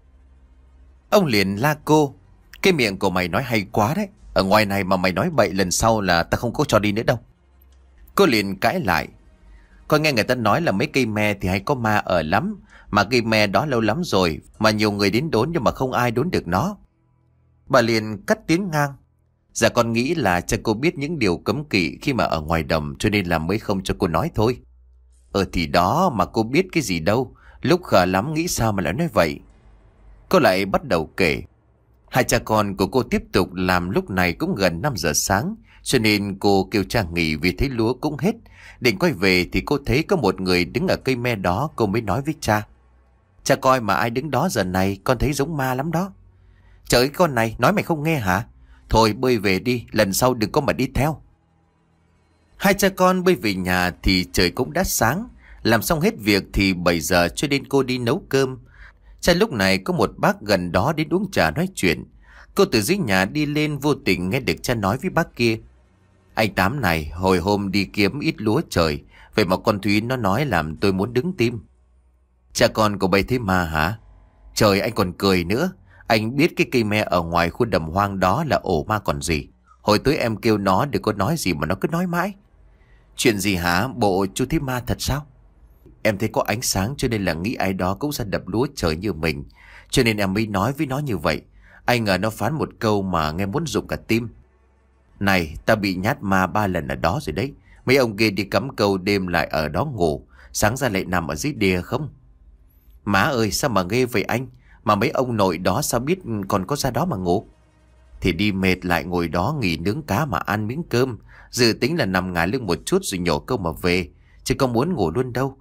Ông liền la cô, cái miệng của mày nói hay quá đấy. Ở ngoài này mà mày nói bậy lần sau là ta không có cho đi nữa đâu. Cô liền cãi lại, con nghe người ta nói là mấy cây me thì hay có ma ở lắm. Mà cây me đó lâu lắm rồi, mà nhiều người đến đốn nhưng mà không ai đốn được nó. Bà liền cắt tiếng ngang, dạ con nghĩ là cha cô biết những điều cấm kỵ khi mà ở ngoài đồng, cho nên là mới không cho cô nói thôi. Ờ thì đó, mà cô biết cái gì đâu, lúc khờ lắm nghĩ sao mà lại nói vậy. Cô lại bắt đầu kể. Hai cha con của cô tiếp tục làm lúc này cũng gần năm giờ sáng, cho nên cô kêu cha nghỉ vì thấy lúa cũng hết. Định quay về thì cô thấy có một người đứng ở cây me đó, cô mới nói với cha. Cha coi mà ai đứng đó giờ này, con thấy giống ma lắm đó. Trời ơi con này, nói mày không nghe hả? Thôi bơi về đi, lần sau đừng có mà đi theo. Hai cha con bơi về nhà thì trời cũng đã sáng. Làm xong hết việc thì bảy giờ cho nên cô đi nấu cơm. Cha lúc này có một bác gần đó đến uống trà nói chuyện. Cô từ dưới nhà đi lên vô tình nghe được cha nói với bác kia. Anh Tám này, hồi hôm đi kiếm ít lúa trời, vậy mà con Thúy nó nói làm tôi muốn đứng tim. Cha con của bay thấy ma hả? Trời, anh còn cười nữa. Anh biết cái cây me ở ngoài khu đầm hoang đó là ổ ma còn gì. Hồi tối em kêu nó đừng có nói gì mà nó cứ nói mãi. Chuyện gì hả? Bộ chú thấy ma thật sao? Em thấy có ánh sáng cho nên là nghĩ ai đó cũng ra đập lúa trời như mình, cho nên em mới nói với nó như vậy. Ai ngờ nó phán một câu mà nghe muốn rụng cả tim. Này, ta bị nhát ma ba lần ở đó rồi đấy. Mấy ông kia đi cắm câu đêm lại ở đó ngủ, sáng ra lại nằm ở dưới đìa không? Má ơi, sao mà ghê vậy anh? Mà mấy ông nội đó sao biết còn có ra đó mà ngủ? Thì đi mệt lại ngồi đó nghỉ nướng cá mà ăn miếng cơm, dự tính là nằm ngả lưng một chút rồi nhổ câu mà về, chứ không muốn ngủ luôn đâu.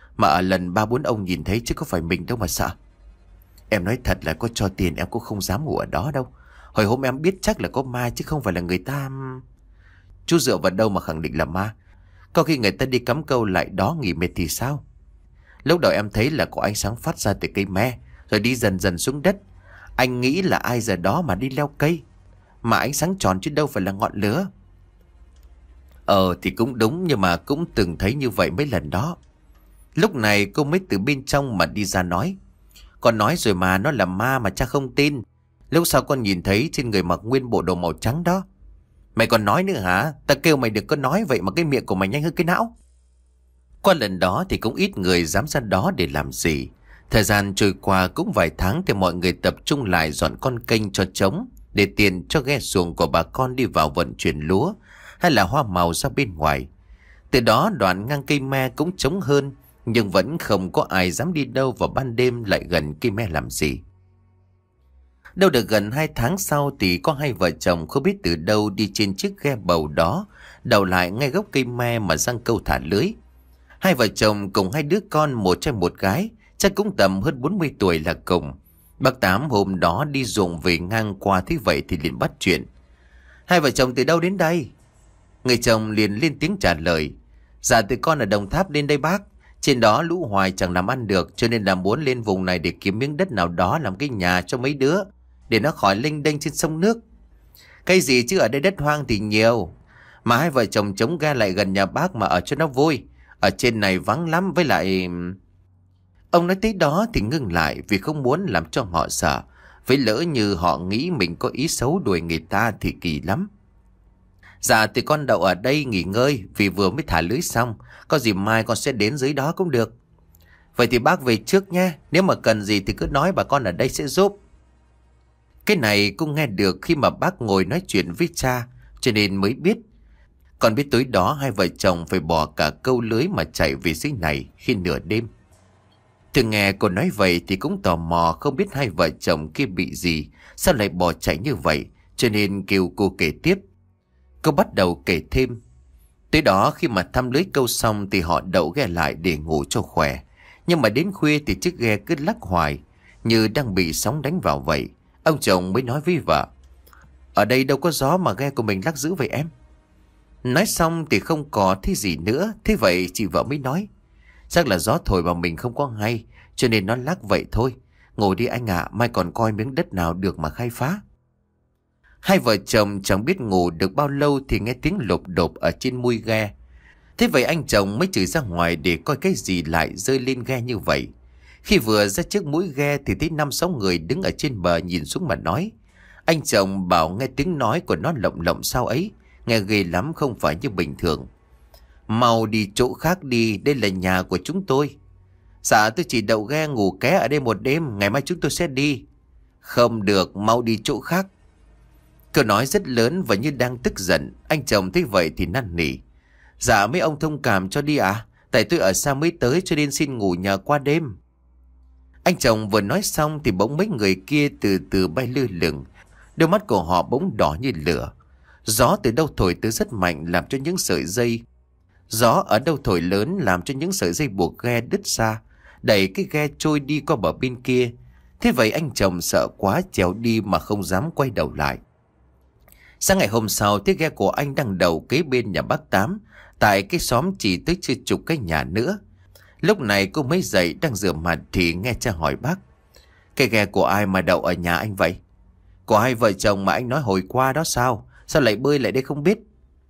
Mà ở lần ba bốn ông nhìn thấy chứ có phải mình đâu mà sợ. Em nói thật là có cho tiền em cũng không dám ngủ ở đó đâu. Hồi hôm em biết chắc là có ma chứ không phải là người ta. Chú dựa vào đâu mà khẳng định là ma? Có khi người ta đi cắm câu lại đó nghỉ mệt thì sao? Lúc đầu em thấy là có ánh sáng phát ra từ cây me, rồi đi dần dần xuống đất. Anh nghĩ là ai giờ đó mà đi leo cây, mà ánh sáng tròn chứ đâu phải là ngọn lửa. Ờ thì cũng đúng, nhưng mà cũng từng thấy như vậy mấy lần đó. Lúc này cô mới từ bên trong mà đi ra nói. Con nói rồi mà, nó là ma mà cha không tin. Lúc sau con nhìn thấy trên người mặc nguyên bộ đồ màu trắng đó. Mày còn nói nữa hả? Ta kêu mày đừng có nói vậy mà cái miệng của mày nhanh hơn cái não. Qua lần đó thì cũng ít người dám ra đó để làm gì. Thời gian trôi qua cũng vài tháng thì mọi người tập trung lại dọn con kênh cho trống, để tiền cho ghe xuồng của bà con đi vào vận chuyển lúa hay là hoa màu ra bên ngoài. Từ đó đoạn ngang cây me cũng trống hơn, nhưng vẫn không có ai dám đi đâu vào ban đêm lại gần cây me làm gì. Đâu được gần hai tháng sau thì có hai vợ chồng không biết từ đâu đi trên chiếc ghe bầu đó, đậu lại ngay gốc cây me mà giăng câu thả lưới. Hai vợ chồng cùng hai đứa con, một trai một gái, chắc cũng tầm hơn bốn mươi tuổi là cùng. Bác Tám hôm đó đi ruộng về ngang qua thế vậy thì liền bắt chuyện. Hai vợ chồng từ đâu đến đây? Người chồng liền lên tiếng trả lời. Dạ tụi con ở Đồng Tháp lên đây bác. Trên đó lũ hoài chẳng làm ăn được, cho nên là muốn lên vùng này để kiếm miếng đất nào đó làm cái nhà cho mấy đứa, để nó khỏi lênh đênh trên sông nước. Cái gì chứ ở đây đất hoang thì nhiều. Mà hai vợ chồng chống ga lại gần nhà bác mà ở cho nó vui. Ở trên này vắng lắm, với lại... Ông nói tới đó thì ngưng lại vì không muốn làm cho họ sợ. Với lỡ như họ nghĩ mình có ý xấu đuổi người ta thì kỳ lắm. Dạ thì con đậu ở đây nghỉ ngơi vì vừa mới thả lưới xong. Có gì mai con sẽ đến dưới đó cũng được. Vậy thì bác về trước nhé. Nếu mà cần gì thì cứ nói, bà con ở đây sẽ giúp. Cái này cũng nghe được khi mà bác ngồi nói chuyện với cha, cho nên mới biết. Còn biết tối đó hai vợ chồng phải bỏ cả câu lưới mà chạy về dưới này khi nửa đêm. Thường nghe cô nói vậy thì cũng tò mò không biết hai vợ chồng kia bị gì, sao lại bỏ chạy như vậy, cho nên kêu cô kể tiếp. Cô bắt đầu kể thêm. Tới đó khi mà thăm lưới câu xong thì họ đậu ghe lại để ngủ cho khỏe. Nhưng mà đến khuya thì chiếc ghe cứ lắc hoài, như đang bị sóng đánh vào vậy. Ông chồng mới nói với vợ. Ở đây đâu có gió mà ghe của mình lắc dữ vậy em. Nói xong thì không có thế gì nữa. Thế vậy chị vợ mới nói. Chắc là gió thổi vào mình không có hay, cho nên nó lắc vậy thôi. Ngồi đi anh ạ, mai còn coi miếng đất nào được mà khai phá. Hai vợ chồng chẳng biết ngủ được bao lâu thì nghe tiếng lộp độp ở trên mui ghe. Thế vậy anh chồng mới chửi ra ngoài để coi cái gì lại rơi lên ghe như vậy. Khi vừa ra trước mũi ghe thì thấy năm sáu người đứng ở trên bờ nhìn xuống mà nói. Anh chồng bảo nghe tiếng nói của nó lộng lộng sao ấy, nghe ghê lắm, không phải như bình thường. Mau đi chỗ khác đi, đây là nhà của chúng tôi. Dạ tôi chỉ đậu ghe ngủ ké ở đây một đêm, ngày mai chúng tôi sẽ đi. Không được, mau đi chỗ khác. Câu nói rất lớn và như đang tức giận. Anh chồng thấy vậy thì năn nỉ. Dạ mấy ông thông cảm cho đi à, tại tôi ở xa mới tới cho nên xin ngủ nhờ qua đêm. Anh chồng vừa nói xong thì bỗng mấy người kia từ từ bay lơ lửng. Đôi mắt của họ bỗng đỏ như lửa. Gió từ đâu thổi tới rất mạnh, làm cho những sợi dây Gió ở đâu thổi lớn làm cho những sợi dây buộc ghe đứt ra, đẩy cái ghe trôi đi qua bờ bên kia. Thế vậy anh chồng sợ quá trèo đi mà không dám quay đầu lại. Sáng ngày hôm sau, chiếc ghe của anh đang đậu kế bên nhà bác Tám, tại cái xóm chỉ tới chưa chục cái nhà nữa. Lúc này cô mới dậy đang rửa mặt thì nghe cha hỏi bác. Cái ghe của ai mà đậu ở nhà anh vậy? Của hai vợ chồng mà anh nói hồi qua đó sao? Sao lại bơi lại đây không biết?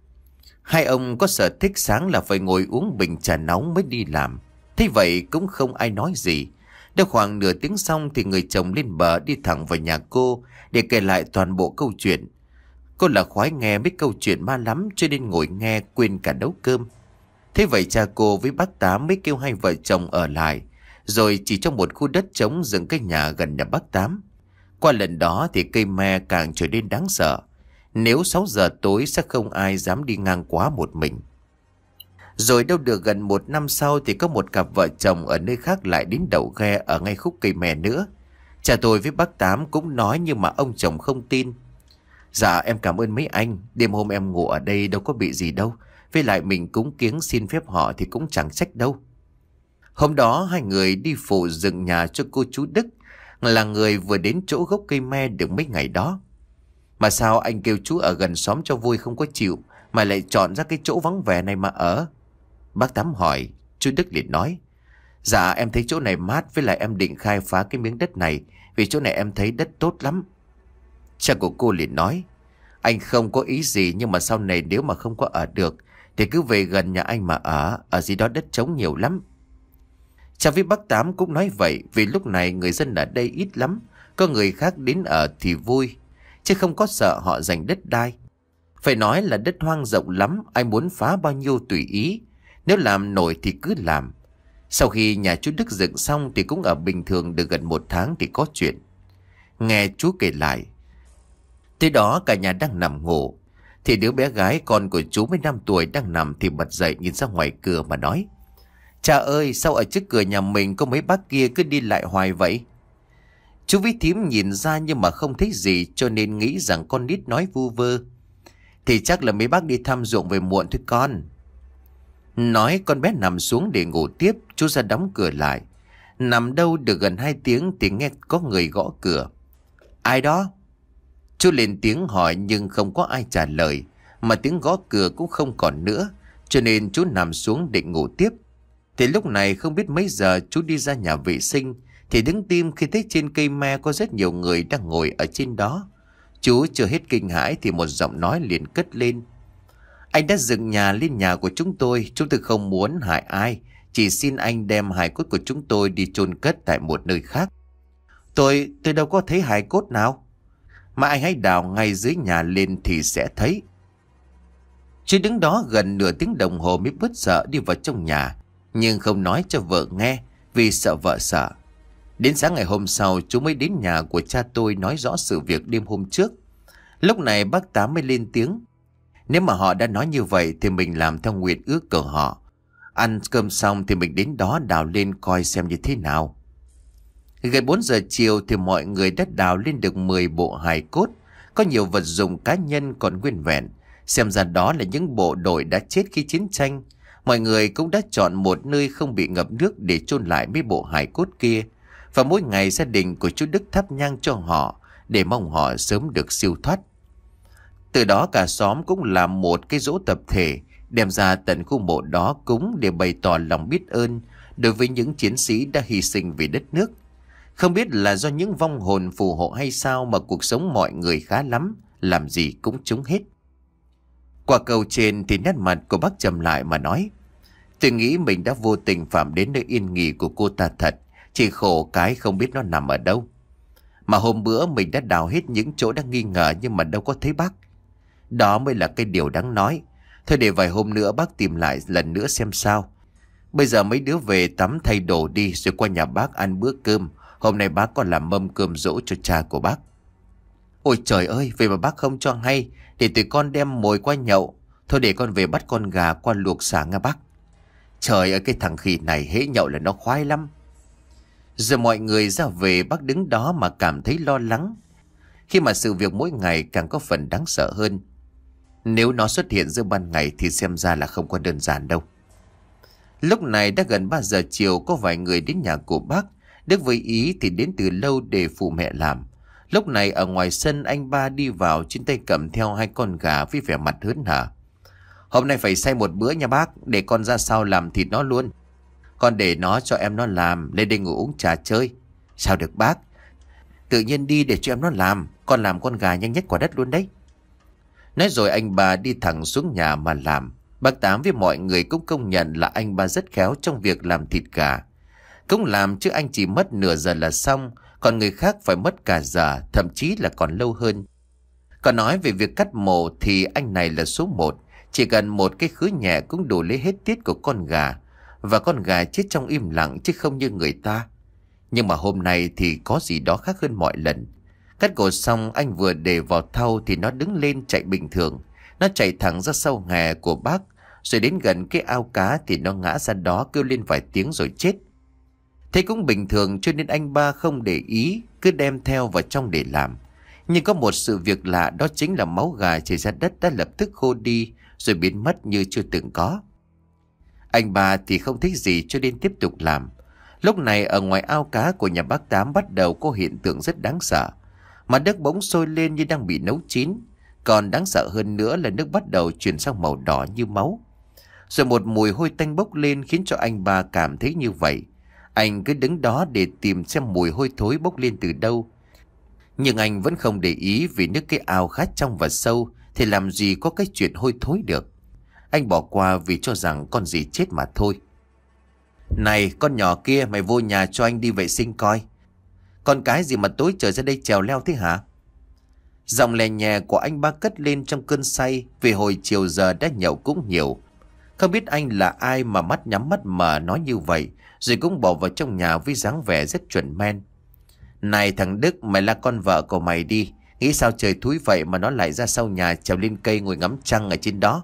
Hai ông có sở thích sáng là phải ngồi uống bình trà nóng mới đi làm. Thế vậy cũng không ai nói gì. Được khoảng nửa tiếng xong thì người chồng lên bờ đi thẳng vào nhà cô để kể lại toàn bộ câu chuyện. Cô là khoái nghe mấy câu chuyện ma lắm cho nên ngồi nghe quên cả nấu cơm. Thế vậy cha cô với bác Tám mới kêu hai vợ chồng ở lại, rồi chỉ trong một khu đất trống dựng cái nhà gần nhà bác Tám. Qua lần đó thì cây me càng trở nên đáng sợ. Nếu sáu giờ tối sẽ không ai dám đi ngang quá một mình. Rồi đâu được gần một năm sau thì có một cặp vợ chồng ở nơi khác lại đến đậu ghe ở ngay khúc cây me nữa. Cha tôi với bác Tám cũng nói nhưng mà ông chồng không tin. Dạ em cảm ơn mấy anh, đêm hôm em ngủ ở đây đâu có bị gì đâu. Với lại mình cúng kiếng xin phép họ thì cũng chẳng trách đâu. Hôm đó hai người đi phụ dựng nhà cho cô chú Đức, là người vừa đến chỗ gốc cây me được mấy ngày đó. Mà sao anh kêu chú ở gần xóm cho vui không có chịu, mà lại chọn ra cái chỗ vắng vẻ này mà ở? Bác Tám hỏi. Chú Đức liền nói: Dạ em thấy chỗ này mát, với lại em định khai phá cái miếng đất này, vì chỗ này em thấy đất tốt lắm. Cha của cô liền nói: Anh không có ý gì, nhưng mà sau này nếu mà không có ở được thì cứ về gần nhà anh mà ở, ở dưới đó đất trống nhiều lắm. Cha với bác Tám cũng nói vậy, vì lúc này người dân ở đây ít lắm, có người khác đến ở thì vui, chứ không có sợ họ giành đất đai. Phải nói là đất hoang rộng lắm, ai muốn phá bao nhiêu tùy ý, nếu làm nổi thì cứ làm. Sau khi nhà chú Đức dựng xong thì cũng ở bình thường được gần một tháng thì có chuyện. Nghe chú kể lại, thế đó cả nhà đang nằm ngủ, thì đứa bé gái con của chú mới năm tuổi đang nằm thì bật dậy nhìn ra ngoài cửa mà nói: Cha ơi, sao ở trước cửa nhà mình có mấy bác kia cứ đi lại hoài vậy? Chú với thím nhìn ra nhưng mà không thấy gì, cho nên nghĩ rằng con nít nói vu vơ. Thì chắc là mấy bác đi thăm ruộng về muộn thôi con. Nói con bé nằm xuống để ngủ tiếp, chú ra đóng cửa lại. Nằm đâu được gần hai tiếng thì nghe có người gõ cửa. Ai đó? Chú lên tiếng hỏi nhưng không có ai trả lời, mà tiếng gõ cửa cũng không còn nữa, cho nên chú nằm xuống định ngủ tiếp. Thì lúc này không biết mấy giờ chú đi ra nhà vệ sinh thì đứng tim khi thấy trên cây me có rất nhiều người đang ngồi ở trên đó. Chú chưa hết kinh hãi thì một giọng nói liền cất lên: Anh đã dựng nhà lên nhà của chúng tôi, chúng tôi không muốn hại ai, chỉ xin anh đem hài cốt của chúng tôi đi chôn cất tại một nơi khác. Tôi, tôi đâu có thấy hài cốt nào. Mà anh hãy đào ngay dưới nhà lên thì sẽ thấy. Chú đứng đó gần nửa tiếng đồng hồ mới bớt sợ đi vào trong nhà, nhưng không nói cho vợ nghe vì sợ vợ sợ. Đến sáng ngày hôm sau chú mới đến nhà của cha tôi nói rõ sự việc đêm hôm trước. Lúc này bác Tám mới lên tiếng: Nếu mà họ đã nói như vậy thì mình làm theo nguyện ước của họ. Ăn cơm xong thì mình đến đó đào lên coi xem như thế nào. Gần bốn giờ chiều thì mọi người đã đào lên được mười bộ hài cốt. Có nhiều vật dụng cá nhân còn nguyên vẹn, xem ra đó là những bộ đội đã chết khi chiến tranh. Mọi người cũng đã chọn một nơi không bị ngập nước để chôn lại mấy bộ hài cốt kia. Và mỗi ngày gia đình của chú Đức thắp nhang cho họ để mong họ sớm được siêu thoát. Từ đó cả xóm cũng làm một cái giỗ tập thể, đem ra tận khu mộ đó cúng để bày tỏ lòng biết ơn đối với những chiến sĩ đã hy sinh vì đất nước. Không biết là do những vong hồn phù hộ hay sao mà cuộc sống mọi người khá lắm, làm gì cũng trúng hết. Qua câu trên thì nét mặt của bác trầm lại mà nói: Tôi nghĩ mình đã vô tình phạm đến nơi yên nghỉ của cô ta thật, chỉ khổ cái không biết nó nằm ở đâu. Mà hôm bữa mình đã đào hết những chỗ đang nghi ngờ nhưng mà đâu có thấy bác. Đó mới là cái điều đáng nói. Thôi để vài hôm nữa bác tìm lại lần nữa xem sao. Bây giờ mấy đứa về tắm thay đồ đi rồi qua nhà bác ăn bữa cơm. Hôm nay bác còn làm mâm cơm dỗ cho cha của bác. Ôi trời ơi, vậy mà bác không cho hay, để tụi con đem mồi qua nhậu. Thôi để con về bắt con gà qua luộc xả nha bác. Trời ơi, cái thằng khỉ này hễ nhậu là nó khoái lắm. Rồi mọi người ra về, bác đứng đó mà cảm thấy lo lắng, khi mà sự việc mỗi ngày càng có phần đáng sợ hơn. Nếu nó xuất hiện giữa ban ngày thì xem ra là không có đơn giản đâu. Lúc này đã gần ba giờ chiều, có vài người đến nhà của bác. Đức với Ý thì đến từ lâu để phụ mẹ làm. Lúc này ở ngoài sân, anh ba đi vào, trên tay cầm theo hai con gà với vẻ mặt hớn hở. Hôm nay phải xay một bữa nha bác, để con ra sau làm thịt nó luôn. Con để nó cho em nó làm, lên đây ngồi uống trà chơi. Sao được bác? Tự nhiên đi để cho em nó làm, con làm con gà nhanh nhất quả đất luôn đấy. Nói rồi anh ba đi thẳng xuống nhà mà làm. Bác Tám với mọi người cũng công nhận là anh ba rất khéo trong việc làm thịt gà. Cũng làm chứ anh chỉ mất nửa giờ là xong, còn người khác phải mất cả giờ, thậm chí là còn lâu hơn. Còn nói về việc cắt mổ thì anh này là số một. Chỉ cần một cái khứa nhẹ cũng đủ lấy hết tiết của con gà. Và con gà chết trong im lặng chứ không như người ta. Nhưng mà hôm nay thì có gì đó khác hơn mọi lần. Cắt cổ xong anh vừa để vào thau thì nó đứng lên chạy bình thường. Nó chạy thẳng ra sau hè của bác. Rồi đến gần cái ao cá thì nó ngã ra đó kêu lên vài tiếng rồi chết. Thế cũng bình thường cho nên anh ba không để ý, cứ đem theo vào trong để làm. Nhưng có một sự việc lạ, đó chính là máu gà chảy ra đất đã lập tức khô đi rồi biến mất như chưa từng có. Anh ba thì không thích gì cho nên tiếp tục làm. Lúc này ở ngoài ao cá của nhà bác Tám bắt đầu có hiện tượng rất đáng sợ. Mặt nước bỗng sôi lên như đang bị nấu chín. Còn đáng sợ hơn nữa là nước bắt đầu chuyển sang màu đỏ như máu. Rồi một mùi hôi tanh bốc lên khiến cho anh ba cảm thấy như vậy. Anh cứ đứng đó để tìm xem mùi hôi thối bốc lên từ đâu. Nhưng anh vẫn không để ý vì nước cái ao khá trong và sâu thì làm gì có cái chuyện hôi thối được. Anh bỏ qua vì cho rằng con gì chết mà thôi. Này con nhỏ kia, mày vô nhà cho anh đi vệ sinh coi. Con cái gì mà tối trời ra đây trèo leo thế hả? Giọng lè nhẹ của anh ba cất lên trong cơn say vì hồi chiều giờ đã nhậu cũng nhiều. Không biết anh là ai mà mắt nhắm mắt mở nói như vậy, rồi cũng bỏ vào trong nhà với dáng vẻ rất chuẩn men. Này thằng Đức, mày là con vợ của mày đi. Nghĩ sao trời thúi vậy mà nó lại ra sau nhà trèo lên cây ngồi ngắm trăng ở trên đó.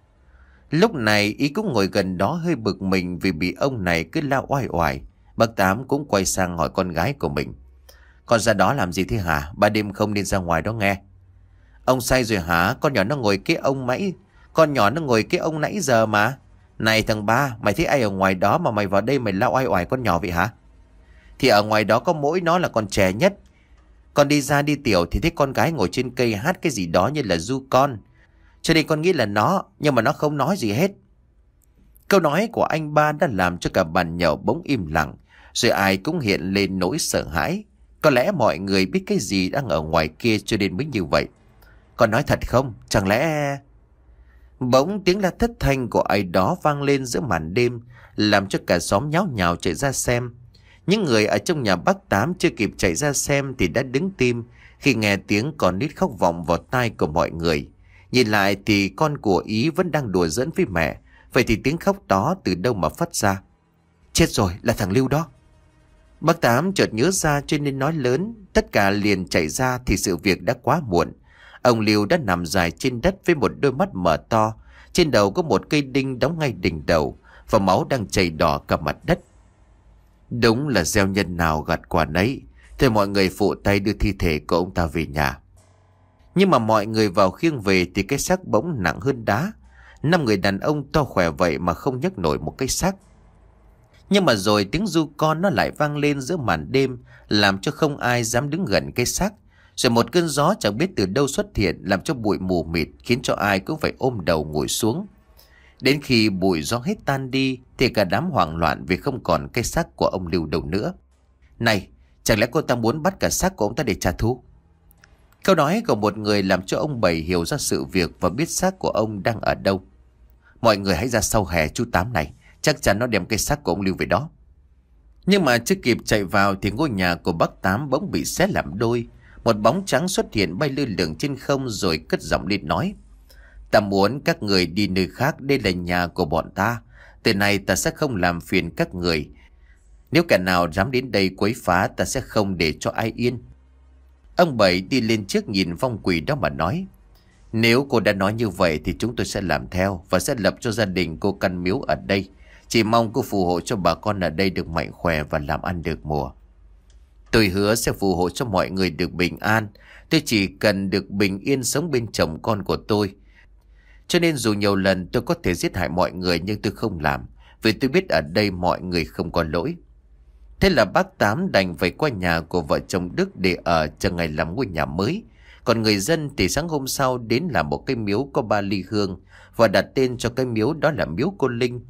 Lúc này Ý cũng ngồi gần đó hơi bực mình vì bị ông này cứ la oai oải. Bác Tám cũng quay sang hỏi con gái của mình. Con ra đó làm gì thế hả? Ba đêm không nên ra ngoài đó nghe. Ông say rồi hả? Con nhỏ nó ngồi cái ông mãi. Con nhỏ nó ngồi cái ông nãy giờ mà. Này thằng ba, mày thấy ai ở ngoài đó mà mày vào đây mày la oai oải con nhỏ vậy hả? Thì ở ngoài đó có mỗi nó là còn trẻ nhất. Con đi ra đi tiểu thì thấy con gái ngồi trên cây hát cái gì đó như là ru con. Cho nên con nghĩ là nó, nhưng mà nó không nói gì hết. Câu nói của anh ba đã làm cho cả bàn nhậu bỗng im lặng. Rồi ai cũng hiện lên nỗi sợ hãi. Có lẽ mọi người biết cái gì đang ở ngoài kia cho nên mới như vậy. Con nói thật không? Chẳng lẽ... Bỗng tiếng la thất thanh của ai đó vang lên giữa màn đêm, làm cho cả xóm nháo nhào chạy ra xem. Những người ở trong nhà bác Tám chưa kịp chạy ra xem thì đã đứng tim khi nghe tiếng con nít khóc vọng vào tai của mọi người. Nhìn lại thì con của Ý vẫn đang đùa giỡn với mẹ. Vậy thì tiếng khóc đó từ đâu mà phát ra? Chết rồi, là thằng Lưu đó. Bác Tám chợt nhớ ra cho nên nói lớn. Tất cả liền chạy ra thì sự việc đã quá muộn. Ông Lưu đã nằm dài trên đất với một đôi mắt mở to. Trên đầu có một cây đinh đóng ngay đỉnh đầu, và máu đang chảy đỏ cả mặt đất. Đúng là gieo nhân nào gặt quả nấy. Thế mọi người phụ tay đưa thi thể của ông ta về nhà. Nhưng mà mọi người vào khiêng về thì cái xác bỗng nặng hơn đá. Năm người đàn ông to khỏe vậy mà không nhấc nổi một cái xác. Nhưng mà rồi tiếng ru con nó lại vang lên giữa màn đêm, làm cho không ai dám đứng gần cái xác. Rồi một cơn gió chẳng biết từ đâu xuất hiện, làm cho bụi mù mịt, khiến cho ai cũng phải ôm đầu ngồi xuống. Đến khi bụi gió hết tan đi thì cả đám hoảng loạn vì không còn cái xác của ông Lưu đâu nữa. Này, chẳng lẽ cô ta muốn bắt cả xác của ông ta để trả thù? Câu nói của một người làm cho ông Bảy hiểu ra sự việc và biết xác của ông đang ở đâu. Mọi người hãy ra sau hè chú Tám này, chắc chắn nó đem cái xác của ông Lưu về đó. Nhưng mà chưa kịp chạy vào thì ngôi nhà của bác Tám bỗng bị xé làm đôi. Một bóng trắng xuất hiện bay lơ lửng trên không rồi cất giọng lên nói. Ta muốn các người đi nơi khác, đây là nhà của bọn ta. Từ nay ta sẽ không làm phiền các người. Nếu kẻ nào dám đến đây quấy phá, ta sẽ không để cho ai yên. Ông Bảy đi lên trước nhìn vong quỷ đó mà nói. Nếu cô đã nói như vậy thì chúng tôi sẽ làm theo, và sẽ lập cho gia đình cô căn miếu ở đây. Chỉ mong cô phù hộ cho bà con ở đây được mạnh khỏe và làm ăn được mùa. Tôi hứa sẽ phù hộ cho mọi người được bình an. Tôi chỉ cần được bình yên sống bên chồng con của tôi. Cho nên dù nhiều lần tôi có thể giết hại mọi người, nhưng tôi không làm, vì tôi biết ở đây mọi người không có lỗi. Thế là bác Tám đành phải qua nhà của vợ chồng Đức để ở chờ ngày làm ngôi nhà mới. Còn người dân thì sáng hôm sau đến làm một cái miếu có ba ly hương, và đặt tên cho cái miếu đó là miếu cô Linh.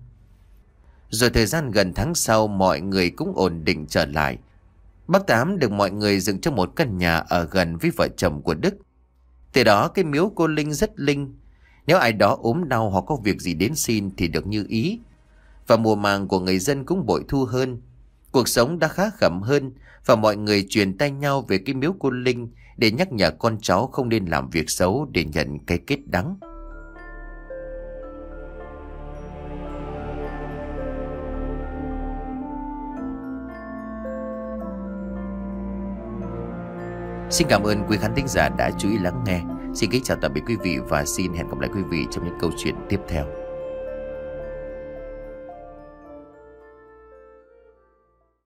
Rồi thời gian gần tháng sau, mọi người cũng ổn định trở lại. Bác Tám được mọi người dựng cho một căn nhà ở gần với vợ chồng của Đức. Từ đó cái miếu cô Linh rất linh. Nếu ai đó ốm đau hoặc có việc gì đến xin thì được như ý. Và mùa màng của người dân cũng bội thu hơn. Cuộc sống đã khá khẩm hơn, và mọi người truyền tay nhau về cái miếu cô Linh để nhắc nhở con cháu không nên làm việc xấu để nhận cái kết đắng. Xin cảm ơn quý khán thính giả đã chú ý lắng nghe. Xin kính chào tạm biệt quý vị và xin hẹn gặp lại quý vị trong những câu chuyện tiếp theo.